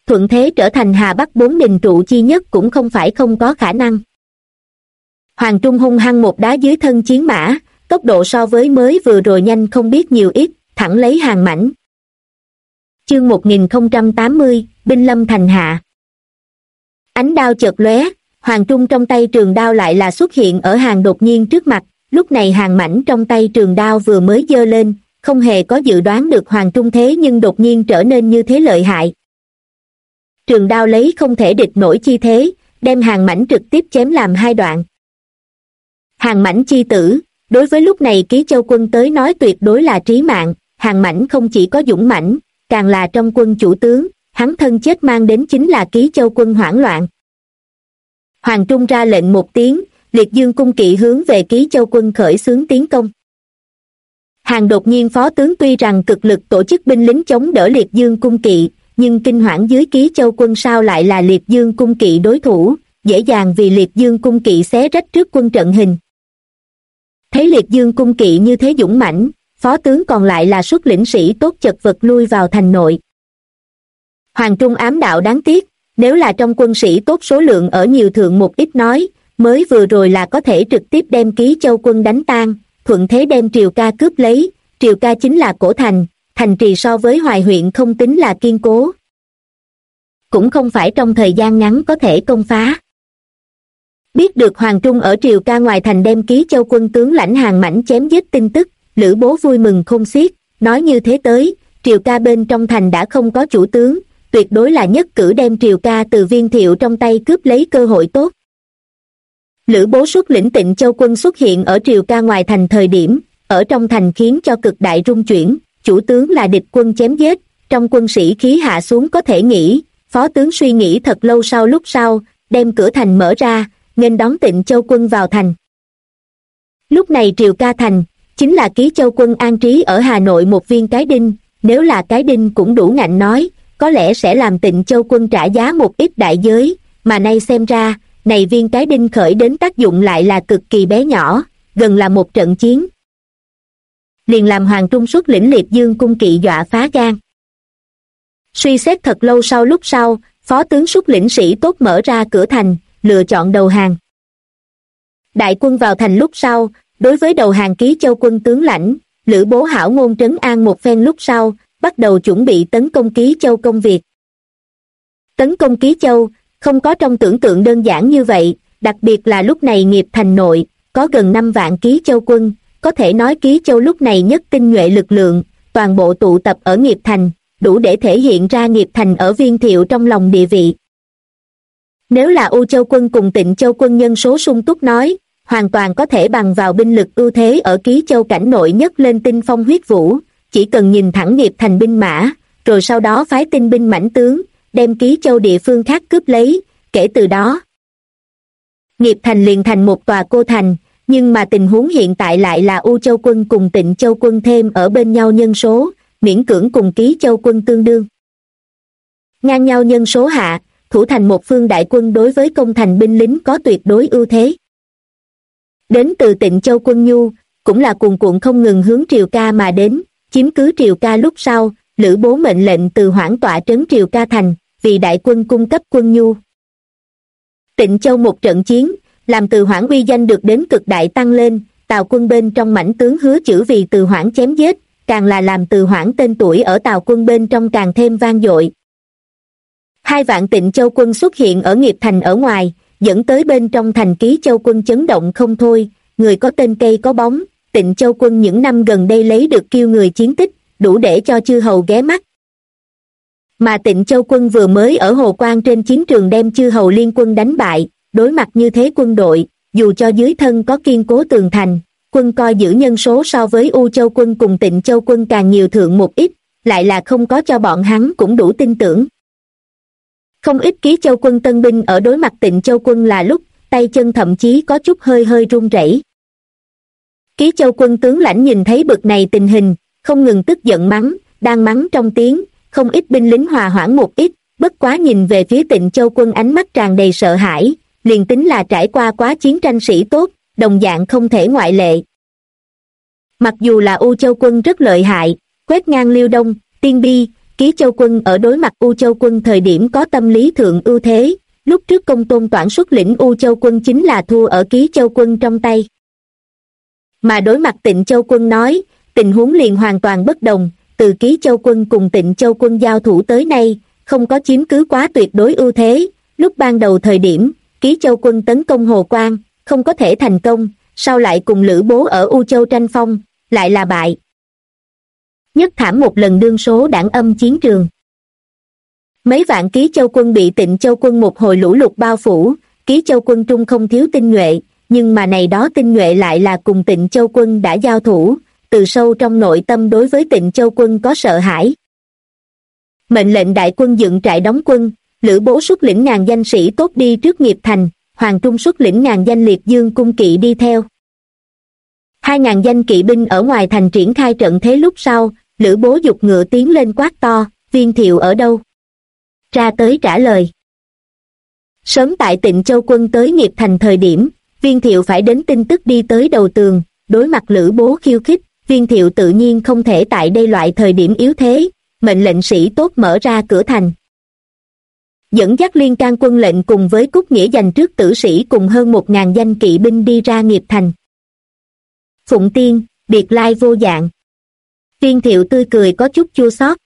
thuận thế trở thành Hà Bắc 4 đình trụ chi nhất cũng không phải không có khả năng. Hoàng Trung hung hăng một đá dưới thân chiến mã, tốc độ so với mới vừa rồi nhanh không biết nhiều ít, thẳng lấy Hàn Mãnh. Chương 1080, binh lâm thành hạ. Ánh đao chợt lóe, Hoàng Trung trong tay trường đao lại là xuất hiện ở Hàn Đột Nhiên trước mặt, lúc này Hàn Mãnh trong tay trường đao vừa mới giơ lên, không hề có dự đoán được Hoàng Trung thế nhưng đột nhiên trở nên như thế lợi hại. Trường đao lấy không thể địch nổi chi thế, đem Hàn Mãnh trực tiếp chém làm hai đoạn. Hàn Mãnh chi tử, đối với lúc này Ký Châu quân tới nói tuyệt đối là trí mạng, Hàn Mãnh không chỉ có dũng mãnh, càng là trong quân chủ tướng, hắn thân chết mang đến chính là Ký Châu quân hoảng loạn. Hoàng Trung ra lệnh một tiếng, Liệt Dương cung kỵ hướng về Ký Châu quân khởi xướng tiến công. Hàn Đột Nhiên phó tướng tuy rằng cực lực tổ chức binh lính chống đỡ Liệt Dương cung kỵ, nhưng kinh hoảng dưới Ký Châu quân sao lại là Liệt Dương cung kỵ đối thủ, dễ dàng vì Liệt Dương cung kỵ xé rách trước quân trận hình. Thấy Liệt Dương cung kỵ như thế dũng mãnh, phó tướng còn lại là xuất lĩnh sĩ tốt chật vật lui vào thành nội. Hoàng Trung ám đạo đáng tiếc, nếu là trong quân sĩ tốt số lượng ở nhiều thượng một ít nói, mới vừa rồi là có thể trực tiếp đem Ký Châu quân đánh tan, thuận thế đem Triều Ca cướp lấy. Triều Ca chính là cổ thành, thành trì so với Hoài huyện không tính là kiên cố, cũng không phải trong thời gian ngắn có thể công phá. Biết được Hoàng Trung ở Triều Ca ngoài thành đem Ký Châu quân tướng lãnh Hàn Mãnh chém giết tin tức, Lữ Bố vui mừng khôn xiết, nói như thế tới, Triều Ca bên trong thành đã không có chủ tướng, tuyệt đối là nhất cử đem Triều Ca từ Viên Thiệu trong tay cướp lấy cơ hội tốt. Lữ Bố xuất lĩnh Tịnh Châu quân xuất hiện ở Triều Ca ngoài thành thời điểm, ở trong thành khiến cho cực đại rung chuyển, chủ tướng là địch quân chém giết, trong quân sĩ khí hạ xuống có thể nghĩ, phó tướng suy nghĩ thật lâu sau lúc sau, đem cửa thành mở ra, nghênh đón Tịnh Châu quân vào thành. Lúc này Triều Ca thành, chính là Ký Châu quân an trí ở Hà Nội một viên cái đinh, nếu là cái đinh cũng đủ ngạnh nói, có lẽ sẽ làm Tịnh Châu quân trả giá một ít đại giới, mà nay xem ra, này viên cái đinh khởi đến tác dụng lại là cực kỳ bé nhỏ, gần là một trận chiến. Liền làm Hoàng Trung xuất lĩnh Liệt Dương cung kỵ dọa phá gan. Suy xét thật lâu sau lúc sau, phó tướng xuất lĩnh sĩ tốt mở ra cửa thành, lựa chọn đầu hàng. Đại quân vào thành lúc sau, đối với đầu hàng Ký Châu quân tướng lãnh, Lữ Bố hảo ngôn trấn an một phen lúc sau, bắt đầu chuẩn bị tấn công Ký Châu công việc. Tấn công Ký Châu, không có trong tưởng tượng đơn giản như vậy, đặc biệt là lúc này Nghiệp thành nội, có gần 5 vạn Ký Châu quân, có thể nói Ký Châu lúc này nhất tinh nhuệ lực lượng, toàn bộ tụ tập ở Nghiệp thành, đủ để thể hiện ra Nghiệp thành ở Viên Thiệu trong lòng địa vị. Nếu là U Châu quân cùng Tịnh Châu quân nhân số sung túc nói, hoàn toàn có thể bằng vào binh lực ưu thế ở Ký Châu cảnh nội nhất lên tinh phong huyết vũ, chỉ cần nhìn thẳng Nghiệp thành binh mã, rồi sau đó phái tinh binh mãnh tướng, đem Ký Châu địa phương khác cướp lấy, kể từ đó Nghiệp thành liền thành một tòa cô thành, nhưng mà tình huống hiện tại lại là U Châu quân cùng Tịnh Châu quân thêm ở bên nhau nhân số, miễn cưỡng cùng Ký Châu quân tương đương. Ngang nhau nhân số hạ, thủ thành một phương đại quân đối với công thành binh lính có tuyệt đối ưu thế. Đến từ Tịnh Châu quân nhu, cũng là cuồn cuộn không ngừng hướng Triều Ca mà đến, chiếm cứ Triều Ca lúc sau, Lữ Bố mệnh lệnh Từ Hoảng tọa trấn Triều Ca thành, vì đại quân cung cấp quân nhu. Tịnh Châu một trận chiến, làm Từ Hoảng uy danh được đến cực đại tăng lên, Tào quân bên trong mãnh tướng hứa chữ vì Từ Hoảng chém giết, càng là làm Từ Hoảng tên tuổi ở Tào quân bên trong càng thêm vang dội. 2 vạn Tịnh Châu quân xuất hiện ở Nghiệp thành ở ngoài, dẫn tới bên trong thành Ký Châu quân chấn động không thôi, người có tên cây có bóng, Tịnh Châu quân những năm gần đây lấy được kiêu người chiến tích, đủ để cho chư hầu ghé mắt. Mà Tịnh Châu quân vừa mới ở Hồ Quang trên chiến trường đem chư hầu liên quân đánh bại, đối mặt như thế quân đội, dù cho dưới thân có kiên cố tường thành, quân coi giữ nhân số so với U Châu quân cùng Tịnh Châu quân càng nhiều thượng một ít, lại là không có cho bọn hắn cũng đủ tin tưởng. Không ít Ký Châu quân tân binh ở đối mặt Tịnh Châu quân là lúc, tay chân thậm chí có chút hơi hơi run rẩy. Ký Châu quân tướng lãnh nhìn thấy bực này tình hình, không ngừng tức giận mắng, đang mắng trong tiếng, không ít binh lính hòa hoãn một ít, bất quá nhìn về phía Tịnh Châu quân ánh mắt tràn đầy sợ hãi, liền tính là trải qua quá chiến tranh sĩ tốt, đồng dạng không thể ngoại lệ. Mặc dù là U Châu quân rất lợi hại, quét ngang Liêu Đông, Tiên Bi, Ký Châu quân ở đối mặt U Châu quân thời điểm có tâm lý thượng ưu thế, lúc trước Công Tôn Toản xuất lĩnh U Châu quân chính là thua ở Ký Châu quân trong tay. Mà đối mặt Tịnh Châu quân nói, tình huống liền hoàn toàn bất đồng, từ Ký Châu quân cùng Tịnh Châu quân giao thủ tới nay, không có chiếm cứ quá tuyệt đối ưu thế, lúc ban đầu thời điểm, Ký Châu quân tấn công Hồ Quan, không có thể thành công, sau lại cùng Lữ Bố ở U Châu tranh phong, lại là bại. Nhất thảm một lần đương số đảng âm chiến trường. Mấy vạn Ký Châu quân bị Tịnh Châu quân một hồi lũ lụt bao phủ, Ký Châu quân trung không thiếu tinh nhuệ, nhưng mà này đó tinh nhuệ lại là cùng Tịnh Châu quân đã giao thủ, từ sâu trong nội tâm đối với Tịnh Châu quân có sợ hãi. Mệnh lệnh đại quân dựng trại đóng quân, Lữ Bố xuất lĩnh ngàn danh sĩ tốt đi trước nghiệp thành, Hoàng Trung xuất lĩnh ngàn danh liệt dương cung kỵ đi theo. 2.000 danh kỵ binh ở ngoài thành triển khai trận thế lúc sau, Lữ Bố giục ngựa tiến lên quát to, Viên Thiệu ở đâu? Ra tới trả lời. Sớm tại Tịnh Châu quân tới nghiệp thành thời điểm, Viên Thiệu phải đến tin tức đi tới đầu tường, đối mặt Lữ Bố khiêu khích, Viên Thiệu tự nhiên không thể tại đây loại thời điểm yếu thế, mệnh lệnh sĩ tốt mở ra cửa thành. Dẫn dắt liên can quân lệnh cùng với Cúc Nghĩa dành trước tử sĩ cùng hơn 1.000 danh kỵ binh đi ra nghiệp thành. Phụng Tiên, biệt lai vô dạng. Viên Thiệu tươi cười có chút chua xót.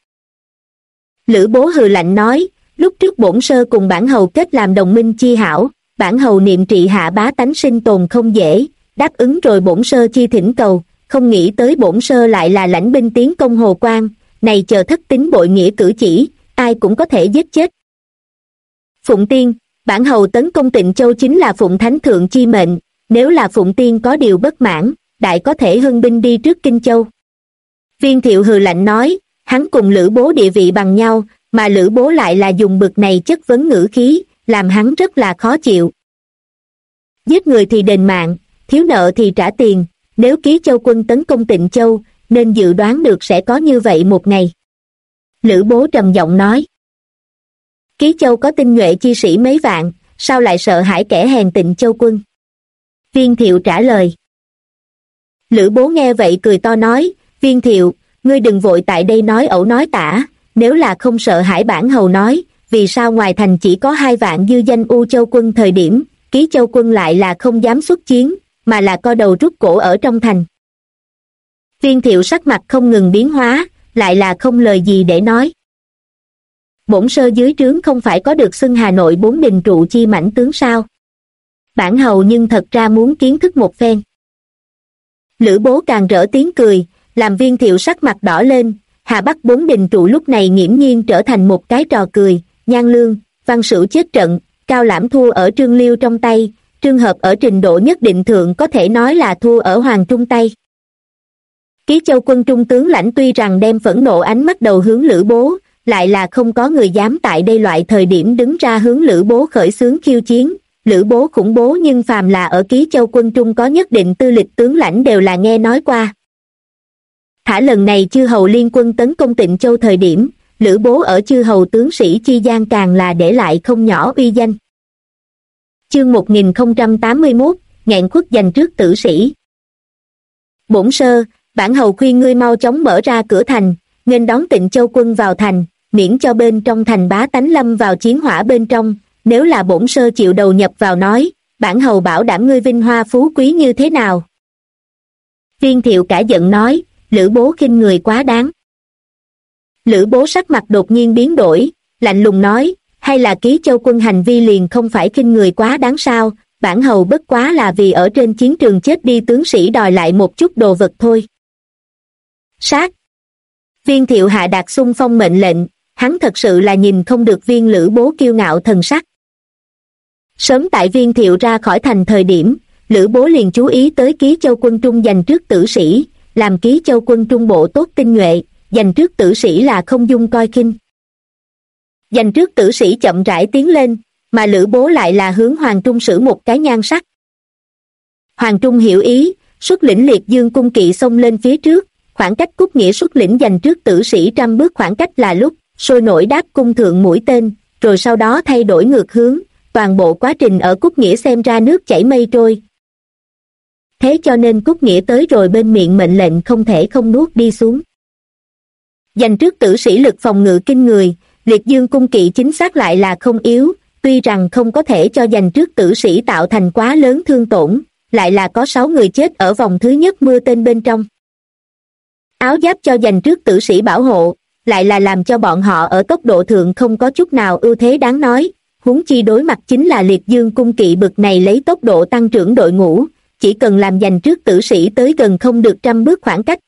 Lữ Bố hừ lạnh nói, lúc trước bổn sơ cùng bản hầu kết làm đồng minh chi hảo, bản hầu niệm trị hạ bá tánh sinh tồn không dễ, đáp ứng rồi bổn sơ chi thỉnh cầu, không nghĩ tới bổn sơ lại là lãnh binh tiến công Hồ Quan, này chờ thất tín bội nghĩa cử chỉ, ai cũng có thể giết chết. Phụng Tiên, bản hầu tấn công Tịnh Châu chính là Phụng Thánh Thượng chi mệnh, nếu là Phụng Tiên có điều bất mãn, đại có thể hưng binh đi trước Kinh Châu. Viên Thiệu hừ lạnh nói, hắn cùng Lữ Bố địa vị bằng nhau, mà Lữ Bố lại là dùng bực này chất vấn ngữ khí, làm hắn rất là khó chịu. Giết người thì đền mạng, thiếu nợ thì trả tiền, nếu Ký Châu quân tấn công Tịnh Châu, nên dự đoán được sẽ có như vậy một ngày. Lữ Bố trầm giọng nói. Ký Châu có tinh nhuệ chi sĩ mấy vạn, sao lại sợ hãi kẻ hèn Tịnh Châu quân? Viên Thiệu trả lời. Lữ Bố nghe vậy cười to nói, Viên Thiệu, ngươi đừng vội tại đây nói ẩu nói tả, nếu là không sợ hãi bản hầu nói, vì sao ngoài thành chỉ có 2 vạn dư danh U Châu quân thời điểm, Ký Châu quân lại là không dám xuất chiến, mà là co đầu rút cổ ở trong thành. Viên Thiệu sắc mặt không ngừng biến hóa, lại là không lời gì để nói. Bổn sơ dưới trướng không phải có được xưng Hà Nội 4 đình trụ chi mãnh tướng sao? Bản hầu nhưng thật ra muốn kiến thức một phen. Lữ Bố càng rỡ tiếng cười, làm Viên Thiệu sắc mặt đỏ lên, Hà Bắc 4 đình trụ lúc này nghiễm nhiên trở thành một cái trò cười, Nhan Lương, Văn Sửu chết trận, Cao Lãm thua ở Trương Liêu trong tay, trường hợp ở trình độ nhất định thượng có thể nói là thua ở Hoàng Trung tay. Ký Châu quân trung tướng lãnh tuy rằng đem phẫn nộ ánh mắt đầu hướng Lữ Bố, lại là không có người dám tại đây loại thời điểm đứng ra hướng Lữ Bố khởi xướng khiêu chiến. Lữ Bố khủng bố nhưng phàm là ở Ký Châu quân trung có nhất định tư lịch tướng lãnh đều là nghe nói qua. Thả lần này chư hầu liên quân tấn công Tịnh Châu thời điểm, Lữ Bố ở chư hầu tướng sĩ chi gian càng là để lại không nhỏ uy danh. Chương 1081, nghẹn khuất dành trước tử sĩ. Bổn sơ, bản hầu khuyên ngươi mau chóng mở ra cửa thành, nghênh đón Tịnh Châu quân vào thành, miễn cho bên trong thành bá tánh lâm vào chiến hỏa bên trong, nếu là bổn sơ chịu đầu nhập vào nói, bản hầu bảo đảm ngươi vinh hoa phú quý như thế nào. Viên Thiệu cả giận nói, Lữ Bố khinh người quá đáng. Lữ Bố sắc mặt đột nhiên biến đổi, lạnh lùng nói, hay là Ký Châu quân hành vi liền không phải khinh người quá đáng sao, bản hầu bất quá là vì ở trên chiến trường chết đi tướng sĩ đòi lại một chút đồ vật thôi. Sát. Viên Thiệu hạ đạt xung phong mệnh lệnh, hắn thật sự là nhìn không được Viên Lữ Bố kiêu ngạo thần sắc. Sớm tại Viên Thiệu ra khỏi thành thời điểm, Lữ Bố liền chú ý tới Ký Châu quân trung dành trước tử sĩ, làm Ký Châu quân trung bộ tốt tinh nhuệ, dành trước tử sĩ là không dung coi khinh. Dành trước tử sĩ chậm rãi tiến lên, mà Lữ Bố lại là hướng Hoàng Trung sử một cái nhan sắc. Hoàng Trung hiểu ý, xuất lĩnh liệt dương cung kỵ xông lên phía trước, khoảng cách Cúc Nghĩa xuất lĩnh dành trước tử sĩ 100 bước khoảng cách là lúc, sôi nổi đáp cung thượng mũi tên, rồi sau đó thay đổi ngược hướng, toàn bộ quá trình ở Cúc Nghĩa xem ra nước chảy mây trôi. Thế cho nên Cúc Nghĩa tới rồi bên miệng mệnh lệnh không thể không nuốt đi xuống. Dành trước tử sĩ lực phòng ngự kinh người, liệt dương cung kỵ chính xác lại là không yếu, tuy rằng không có thể cho dành trước tử sĩ tạo thành quá lớn thương tổn, lại là có 6 người chết ở vòng thứ nhất mưa tên bên trong. Áo giáp cho dành trước tử sĩ bảo hộ, lại là làm cho bọn họ ở tốc độ thượng không có chút nào ưu thế đáng nói, huống chi đối mặt chính là liệt dương cung kỵ bực này lấy tốc độ tăng trưởng đội ngũ, chỉ cần làm dành trước tử sĩ tới gần không được 100 bước khoảng cách.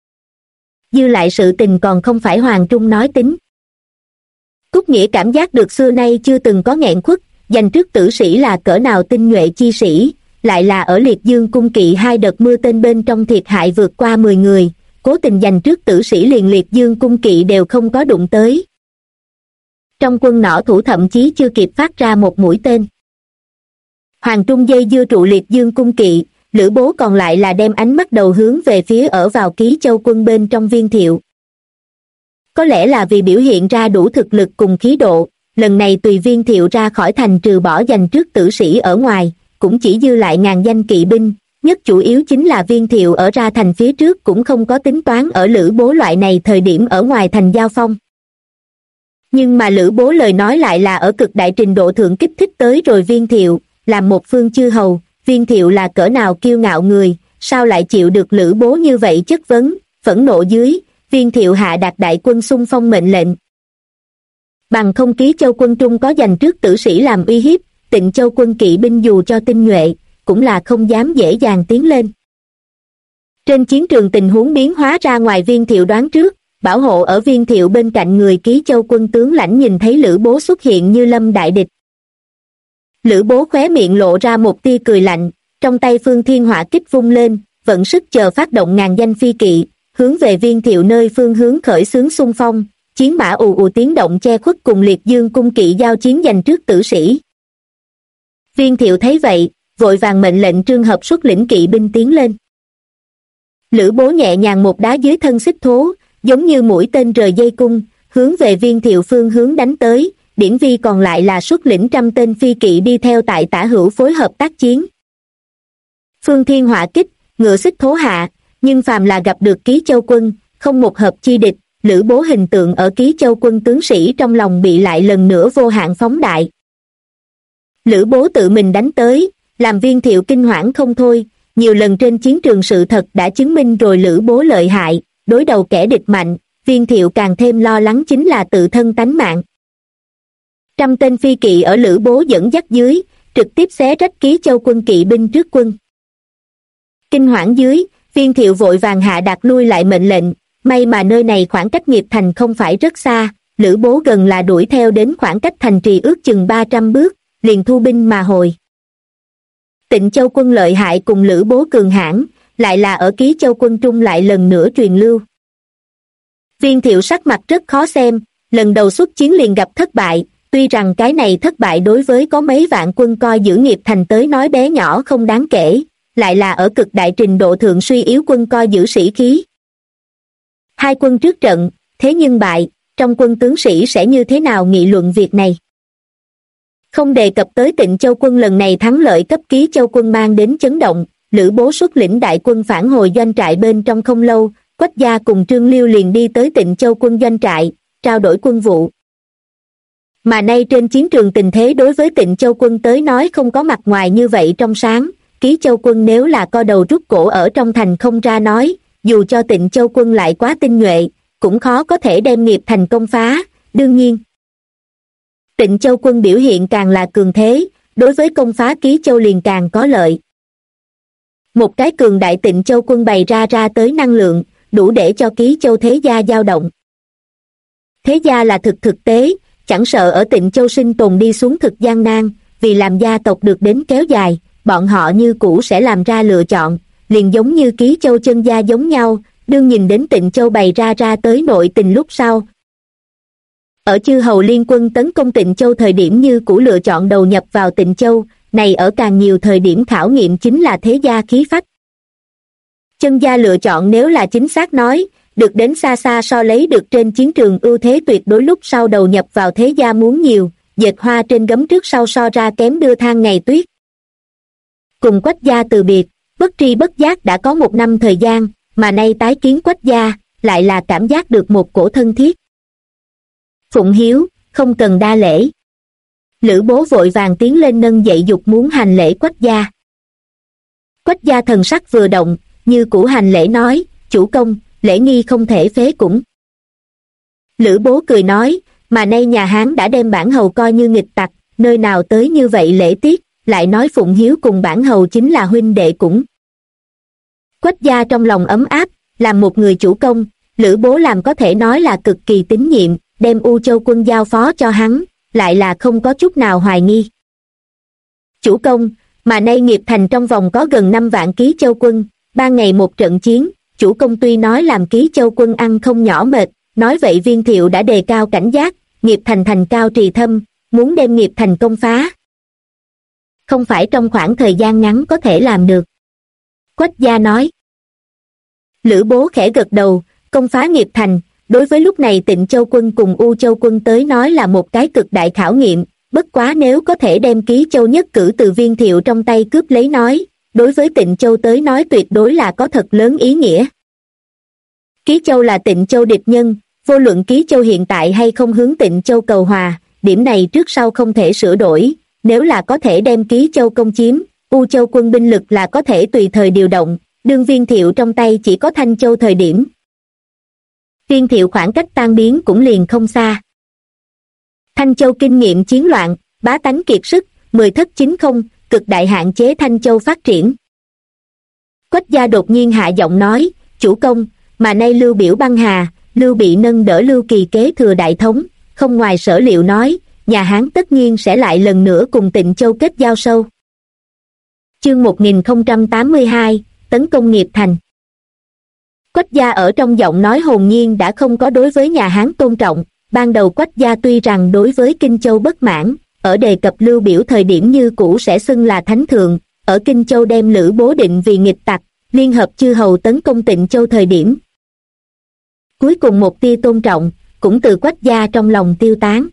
Dư lại sự tình còn không phải Hoàng Trung nói tính. Cúc Nghĩa cảm giác được xưa nay chưa từng có nghẹn khuất, dành trước tử sĩ là cỡ nào tinh nhuệ chi sĩ, lại là ở liệt dương cung kỵ 2 đợt mưa tên bên trong thiệt hại vượt qua 10 người, cố tình dành trước tử sĩ liền liệt dương cung kỵ đều không có đụng tới. Trong quân nỏ thủ thậm chí chưa kịp phát ra một mũi tên. Hoàng Trung dây dưa trụ liệt dương cung kỵ, Lữ Bố còn lại là đem ánh mắt đầu hướng về phía ở vào Ký Châu quân bên trong Viên Thiệu. Có lẽ là vì biểu hiện ra đủ thực lực cùng khí độ, lần này tùy Viên Thiệu ra khỏi thành trừ bỏ dành trước tử sĩ ở ngoài, cũng chỉ dư lại ngàn danh kỵ binh, nhất chủ yếu chính là Viên Thiệu ở ra thành phía trước cũng không có tính toán ở Lữ Bố loại này thời điểm ở ngoài thành giao phong. Nhưng mà Lữ Bố lời nói lại là ở cực đại trình độ thượng kích thích tới rồi Viên Thiệu, làm một phương chư hầu, Viên Thiệu là cỡ nào kiêu ngạo người, sao lại chịu được Lữ Bố như vậy chất vấn, phẫn nộ dưới, Viên Thiệu hạ đạt đại quân xung phong mệnh lệnh. Bằng không Ký Châu quân trung có dành trước tử sĩ làm uy hiếp, Tịnh Châu quân kỵ binh dù cho tinh nhuệ, cũng là không dám dễ dàng tiến lên. Trên chiến trường tình huống biến hóa ra ngoài Viên Thiệu đoán trước, bảo hộ ở Viên Thiệu bên cạnh người Ký Châu quân tướng lãnh nhìn thấy Lữ Bố xuất hiện như lâm đại địch. Lữ Bố khóe miệng lộ ra một tia cười lạnh, trong tay Phương Thiên Hỏa kích vung lên, vận sức chờ phát động ngàn danh phi kỵ, hướng về Viên Thiệu nơi phương hướng khởi xướng xung phong, chiến mã ù ù tiếng động che khuất cùng liệt dương cung kỵ giao chiến dành trước tử sĩ. Viên Thiệu thấy vậy, vội vàng mệnh lệnh Trương Hợp xuất lĩnh kỵ binh tiến lên. Lữ Bố nhẹ nhàng một đá dưới thân xích thố, giống như mũi tên rời dây cung, hướng về Viên Thiệu phương hướng đánh tới, Điển Vi còn lại là xuất lĩnh 100 tên phi kỵ đi theo tại tả hữu phối hợp tác chiến. Phương Thiên Hỏa kích, ngựa xích thố hạ, nhưng phàm là gặp được Ký Châu quân, không một hợp chi địch, Lữ Bố hình tượng ở Ký Châu quân tướng sĩ trong lòng bị lại lần nữa vô hạn phóng đại. Lữ Bố tự mình đánh tới, làm Viên Thiệu kinh hoảng không thôi, nhiều lần trên chiến trường sự thật đã chứng minh rồi Lữ Bố lợi hại, đối đầu kẻ địch mạnh, Viên Thiệu càng thêm lo lắng chính là tự thân tánh mạng. 100 tên phi kỵ ở Lữ Bố dẫn dắt dưới, trực tiếp xé rách Ký Châu quân kỵ binh trước quân. Kinh hoảng dưới, Viên Thiệu vội vàng hạ đạt lui lại mệnh lệnh, may mà nơi này khoảng cách nghiệp thành không phải rất xa, Lữ Bố gần là đuổi theo đến khoảng cách thành trì ước chừng 300 bước, liền thu binh mà hồi. Tịnh Châu quân lợi hại cùng Lữ Bố cường hãn, lại là ở Ký Châu quân trung lại lần nữa truyền lưu. Viên Thiệu sắc mặt rất khó xem, lần đầu xuất chiến liền gặp thất bại, tuy rằng cái này thất bại đối với có mấy vạn quân coi giữ nghiệp thành tới nói bé nhỏ không đáng kể, lại là ở cực đại trình độ thượng suy yếu quân coi giữ sĩ khí. Hai quân trước trận, thế nhưng bại, trong quân tướng sĩ sẽ như thế nào nghị luận việc này? Không đề cập tới Tịnh Châu quân lần này thắng lợi cấp Ký Châu quân mang đến chấn động, Lữ Bố xuất lĩnh đại quân phản hồi doanh trại bên trong không lâu, Quách Gia cùng Trương Liêu liền đi tới Tịnh Châu quân doanh trại, trao đổi quân vụ. Mà nay trên chiến trường tình thế đối với Tịnh Châu quân tới nói không có mặt ngoài như vậy trong sáng, Ký Châu quân nếu là co đầu rút cổ ở trong thành không ra nói, dù cho Tịnh Châu quân lại quá tinh nhuệ, cũng khó có thể đem nghiệp thành công phá, đương nhiên. Tịnh Châu quân biểu hiện càng là cường thế, đối với công phá Ký Châu liền càng có lợi. Một cái cường đại Tịnh Châu quân bày ra tới năng lượng, đủ để cho Ký Châu thế gia dao động. Thế gia là thực tế, chẳng sợ ở Tịnh Châu sinh tồn đi xuống thực gian nan, vì làm gia tộc được đến kéo dài, bọn họ như cũ sẽ làm ra lựa chọn, liền giống như Ký Châu chân gia giống nhau, đương nhìn đến Tịnh Châu bày ra tới nội tình lúc sau. Ở chư hầu liên quân tấn công Tịnh Châu thời điểm như cũ lựa chọn đầu nhập vào Tịnh Châu, này ở càng nhiều thời điểm khảo nghiệm chính là thế gia khí phách. Chân gia lựa chọn nếu là chính xác nói, được đến xa xa so lấy được trên chiến trường ưu thế tuyệt đối lúc sau đầu nhập vào thế gia muốn nhiều, dệt hoa trên gấm trước sau so ra kém đưa than ngày tuyết. Cùng Quách gia từ biệt, bất tri bất giác đã có 1 năm thời gian, mà nay tái kiến Quách gia, lại là cảm giác được một cổ thân thiết. Phụng Hiếu, không cần đa lễ. Lữ Bố vội vàng tiến lên nâng dậy dục muốn hành lễ Quách gia. Quách gia thần sắc vừa động, như cũ hành lễ nói, chủ công, lễ nghi không thể phế cũng. Lữ Bố cười nói, mà nay nhà Hán đã đem bản hầu coi như nghịch tặc, nơi nào tới như vậy lễ tiết, lại nói Phụng Hiếu cùng bản hầu chính là huynh đệ cũng. Quách gia trong lòng ấm áp, làm một người chủ công, Lữ Bố làm có thể nói là cực kỳ tín nhiệm, đem U Châu quân giao phó cho hắn, lại là không có chút nào hoài nghi. Chủ công, mà nay nghiệp thành trong vòng có gần 5 vạn ký châu quân, 3 ngày một trận chiến, chủ công tuy nói làm ký châu quân ăn không nhỏ mệt, nói vậy Viên Thiệu đã đề cao cảnh giác, nghiệp thành thành cao trì thâm, muốn đem nghiệp thành công phá. Không phải trong khoảng thời gian ngắn có thể làm được. Quách gia nói. Lữ Bố khẽ gật đầu, công phá nghiệp thành, đối với lúc này Tịnh Châu quân cùng U Châu quân tới nói là một cái cực đại khảo nghiệm, bất quá nếu có thể đem Ký Châu nhất cử từ Viên Thiệu trong tay cướp lấy nói, đối với Tịnh Châu tới nói tuyệt đối là có thật lớn ý nghĩa. Ký Châu là Tịnh Châu địch nhân, vô luận Ký Châu hiện tại hay không hướng Tịnh Châu cầu hòa, điểm này trước sau không thể sửa đổi, nếu là có thể đem Ký Châu công chiếm, U Châu quân binh lực là có thể tùy thời điều động, đương Viên Thiệu trong tay chỉ có Thanh Châu thời điểm. Viên Thiệu khoảng cách tan biến cũng liền không xa. Thanh Châu kinh nghiệm chiến loạn, bá tánh kiệt sức, 10 thất 90, cực đại hạn chế Thanh Châu phát triển. Quách gia đột nhiên hạ giọng nói, chủ công, mà nay Lưu Biểu băng hà, Lưu Bị nâng đỡ Lưu Kỳ kế thừa đại thống, không ngoài sở liệu nói, nhà Hán tất nhiên sẽ lại lần nữa cùng Tịnh Châu kết giao sâu. Chương 1082, tấn công nghiệp thành. Quách gia ở trong giọng nói hồn nhiên đã không có đối với nhà Hán tôn trọng, ban đầu Quách gia tuy rằng đối với Kinh Châu bất mãn, ở đề cập Lưu Biểu thời điểm như cũ sẽ xưng là thánh thượng, ở Kinh Châu đem Lữ Bố định vì nghịch tặc, liên hợp chư hầu tấn công Tịnh Châu thời điểm. Cuối cùng một tia tôn trọng, cũng từ Quách gia trong lòng tiêu tán.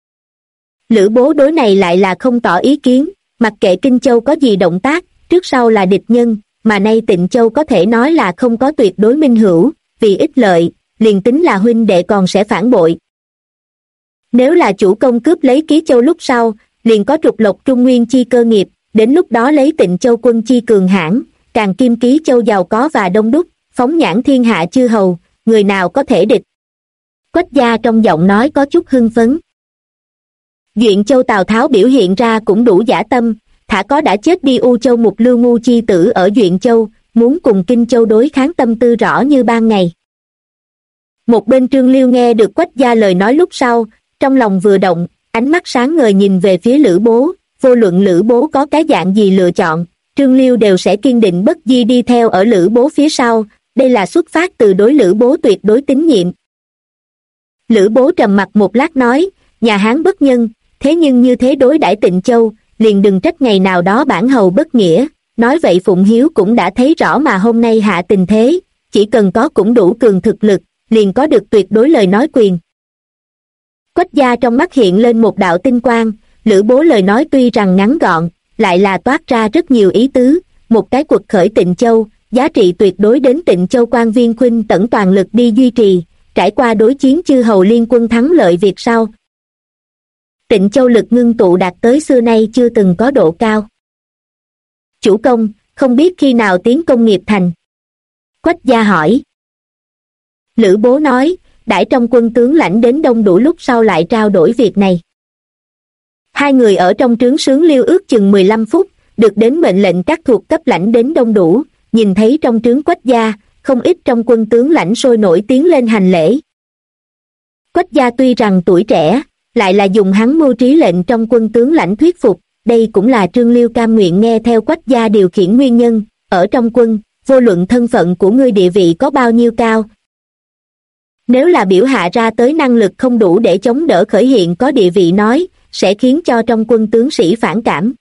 Lữ Bố đối này lại là không tỏ ý kiến, mặc kệ Kinh Châu có gì động tác, trước sau là địch nhân, mà nay Tịnh Châu có thể nói là không có tuyệt đối minh hữu, vì ích lợi, liền tính là huynh đệ còn sẽ phản bội. Nếu là chủ công cướp lấy Ký Châu lúc sau, liền có trục lộc Trung Nguyên chi cơ nghiệp, đến lúc đó lấy Tịnh Châu quân chi cường hãn, càng kim Ký Châu giàu có và đông đúc, phóng nhãn thiên hạ chư hầu, người nào có thể địch. Quách gia trong giọng nói có chút hưng phấn. Duyện Châu Tào Tháo biểu hiện ra cũng đủ dã tâm, thả có đã chết đi U Châu Mục Lưu ngu chi tử ở Duyện Châu, muốn cùng Kinh Châu đối kháng tâm tư rõ như ban ngày. Một bên Trương Liêu nghe được Quách gia lời nói lúc sau, trong lòng vừa động, ánh mắt sáng ngời nhìn về phía Lữ Bố, vô luận Lữ Bố có cái dạng gì lựa chọn, Trương Liêu đều sẽ kiên định bất di đi theo ở Lữ Bố phía sau, đây là xuất phát từ đối Lữ Bố tuyệt đối tín nhiệm. Lữ Bố trầm mặt một lát nói, nhà Hán bất nhân, thế nhưng như thế đối đãi Tịnh Châu, liền đừng trách ngày nào đó bản hầu bất nghĩa, nói vậy Phụng Hiếu cũng đã thấy rõ mà hôm nay hạ tình thế, chỉ cần có cũng đủ cường thực lực, liền có được tuyệt đối lời nói quyền. Quách gia trong mắt hiện lên một đạo tinh quang, Lữ Bố lời nói tuy rằng ngắn gọn, lại là toát ra rất nhiều ý tứ, một cái quật khởi Tịnh Châu, giá trị tuyệt đối đến Tịnh Châu quan viên khuynh tẩn toàn lực đi duy trì, trải qua đối chiến chư hầu liên quân thắng lợi việc sau. Tịnh Châu lực ngưng tụ đạt tới xưa nay chưa từng có độ cao. Chủ công, không biết khi nào tiến công nghiệp thành. Quách gia hỏi. Lữ Bố nói, đãi trong quân tướng lãnh đến đông đủ lúc sau lại trao đổi việc này. Hai người ở trong trướng sướng liêu ước chừng 15 phút, được đến mệnh lệnh các thuộc cấp lãnh đến đông đủ, nhìn thấy trong trướng Quách gia, không ít trong quân tướng lãnh sôi nổi tiến lên hành lễ. Quách gia tuy rằng tuổi trẻ, lại là dùng hắn mưu trí lệnh trong quân tướng lãnh thuyết phục, đây cũng là Trương Liêu cam nguyện nghe theo Quách gia điều khiển nguyên nhân, ở trong quân, vô luận thân phận của ngươi địa vị có bao nhiêu cao. Nếu là biểu hạ ra tới năng lực không đủ để chống đỡ khởi hiện có địa vị nói, sẽ khiến cho trong quân tướng sĩ phản cảm.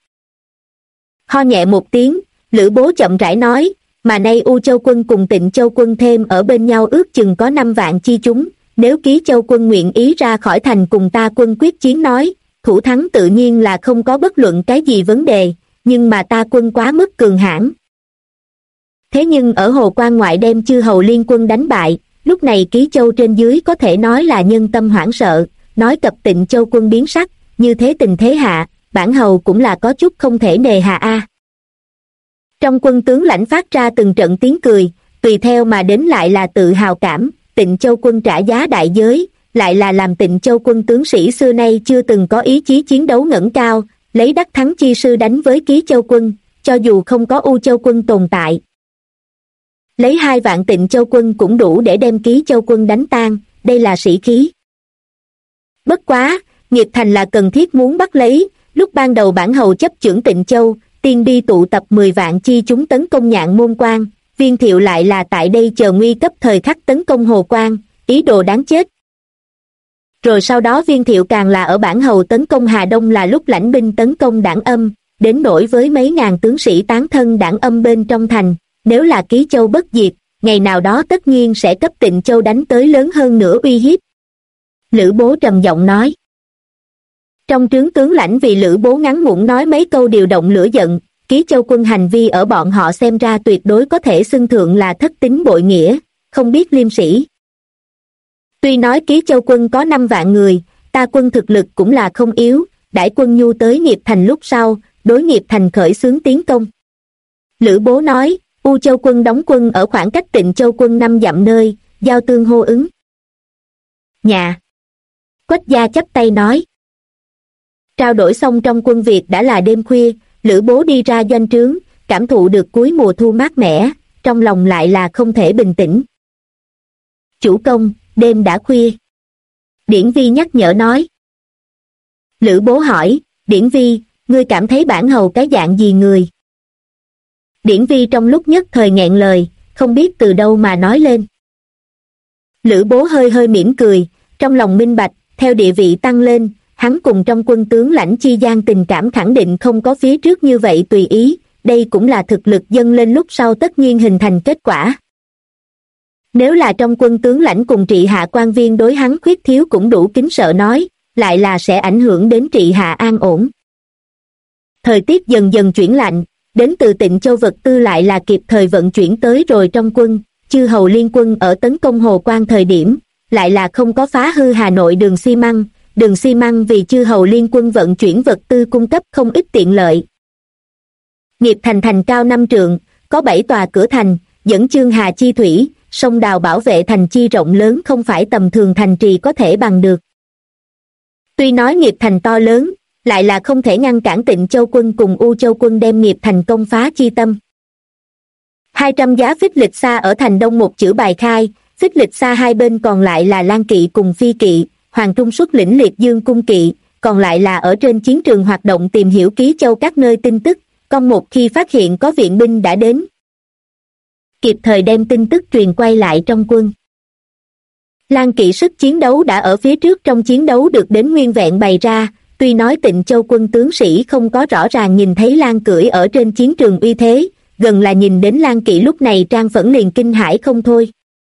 Ho nhẹ một tiếng, Lữ Bố chậm rãi nói, mà nay U Châu quân cùng Tịnh Châu quân thêm ở bên nhau ước chừng có 5 vạn chi chúng, nếu Ký Châu quân nguyện ý ra khỏi thành cùng ta quân quyết chiến nói, thủ thắng tự nhiên là không có bất luận cái gì vấn đề, nhưng mà ta quân quá mức cường hãn. Thế nhưng ở Hồ Quan ngoại đem chư hầu liên quân đánh bại, lúc này Ký Châu trên dưới có thể nói là nhân tâm hoảng sợ, nói cập Tịnh Châu quân biến sắc, như thế tình thế hạ, bản hầu cũng là có chút không thể nề hà a. Trong quân tướng lãnh phát ra từng trận tiếng cười, tùy theo mà đến lại là tự hào cảm, Tịnh Châu quân trả giá đại giới, lại là làm Tịnh Châu quân tướng sĩ xưa nay chưa từng có ý chí chiến đấu ngẩng cao, lấy đắc thắng chi sư đánh với Ký Châu quân, cho dù không có U Châu quân tồn tại. Lấy 2 vạn Tịnh Châu quân cũng đủ để đem Ký Châu quân đánh tan, đây là sĩ khí. Bất quá, Nghiệp Thành là cần thiết muốn bắt lấy, lúc ban đầu bản hầu chấp chưởng Tịnh Châu, tiên đi tụ tập 10 vạn chi chúng tấn công Nhạn Môn Quan, Viên Thiệu lại là tại đây chờ nguy cấp thời khắc tấn công Hồ Quan, ý đồ đáng chết. Rồi sau đó Viên Thiệu càng là ở bản hầu tấn công Hà Đông là lúc lãnh binh tấn công Đảng Âm, đến nỗi với mấy ngàn tướng sĩ tán thân Đảng Âm bên trong thành, nếu là Ký Châu bất diệt, ngày nào đó tất nhiên sẽ cấp Tịnh Châu đánh tới lớn hơn nữa uy hiếp. Lữ Bố trầm giọng nói. Trong trướng tướng lãnh vì Lữ Bố ngắn ngủn nói mấy câu điều động lửa giận, Ký Châu quân hành vi ở bọn họ xem ra tuyệt đối có thể xưng thượng là thất tín bội nghĩa, không biết liêm sĩ. Tuy nói Ký Châu quân có 5 vạn người, ta quân thực lực cũng là không yếu, đãi quân nhu tới Nghiệp Thành lúc sau, đối Nghiệp Thành khởi xướng tiến công. Lữ Bố nói, U Châu quân đóng quân ở khoảng cách Tịnh Châu quân 5 dặm nơi, giao tương hô ứng. Nhà. Quách gia chắp tay nói. Trao đổi xong trong quân việc đã là đêm khuya, Lữ Bố đi ra doanh trướng, cảm thụ được cuối mùa thu mát mẻ, trong lòng lại là không thể bình tĩnh. Chủ công, đêm đã khuya. Điển Vi nhắc nhở nói. Lữ Bố hỏi, Điển Vi, ngươi cảm thấy bản hầu cái dạng gì người? Điển Vi trong lúc nhất thời nghẹn lời, không biết từ đâu mà nói lên. Lữ Bố hơi hơi mỉm cười, trong lòng minh bạch, theo địa vị tăng lên, hắn cùng trong quân tướng lãnh chi gian tình cảm khẳng định không có phía trước như vậy tùy ý, đây cũng là thực lực dâng lên lúc sau tất nhiên hình thành kết quả. Nếu là trong quân tướng lãnh cùng trị hạ quan viên đối hắn khuyết thiếu cũng đủ kính sợ nói, lại là sẽ ảnh hưởng đến trị hạ an ổn. Thời tiết dần dần chuyển lạnh, đến từ Tịnh Châu vật tư lại là kịp thời vận chuyển tới rồi trong quân, chư hầu liên quân ở tấn công Hồ Quan thời điểm, lại là không có phá hư Hà Nội đường xi măng vì chư hầu liên quân vận chuyển vật tư cung cấp không ít tiện lợi. Nghiệp Thành thành cao 5 trượng, có 7 tòa cửa thành, dẫn Chương Hà chi thủy, sông đào bảo vệ thành chi rộng lớn không phải tầm thường thành trì có thể bằng được. Tuy nói Nghiệp Thành to lớn, lại là không thể ngăn cản Tịnh Châu quân cùng U Châu quân đem Nghiệp Thành công phá chi tâm. 200 giá phích lịch xa ở thành đông một chữ bài khai, phích lịch xa hai bên còn lại là Lan kỵ cùng Phi kỵ, Hoàng Trung xuất lĩnh Liệt Dương cung kỵ, còn lại là ở trên chiến trường hoạt động tìm hiểu Ký Châu các nơi tin tức, còn một khi phát hiện có viện binh đã đến, kịp thời đem tin tức truyền quay lại trong quân. Lan kỵ sức chiến đấu đã ở phía trước trong chiến đấu được đến nguyên vẹn bày ra, tuy nói Tịnh Châu quân tướng sĩ không có rõ ràng nhìn thấy Lan cưỡi ở trên chiến trường uy thế, gần là nhìn đến Lan kỵ lúc này trang phẫn liền kinh hãi không thôi.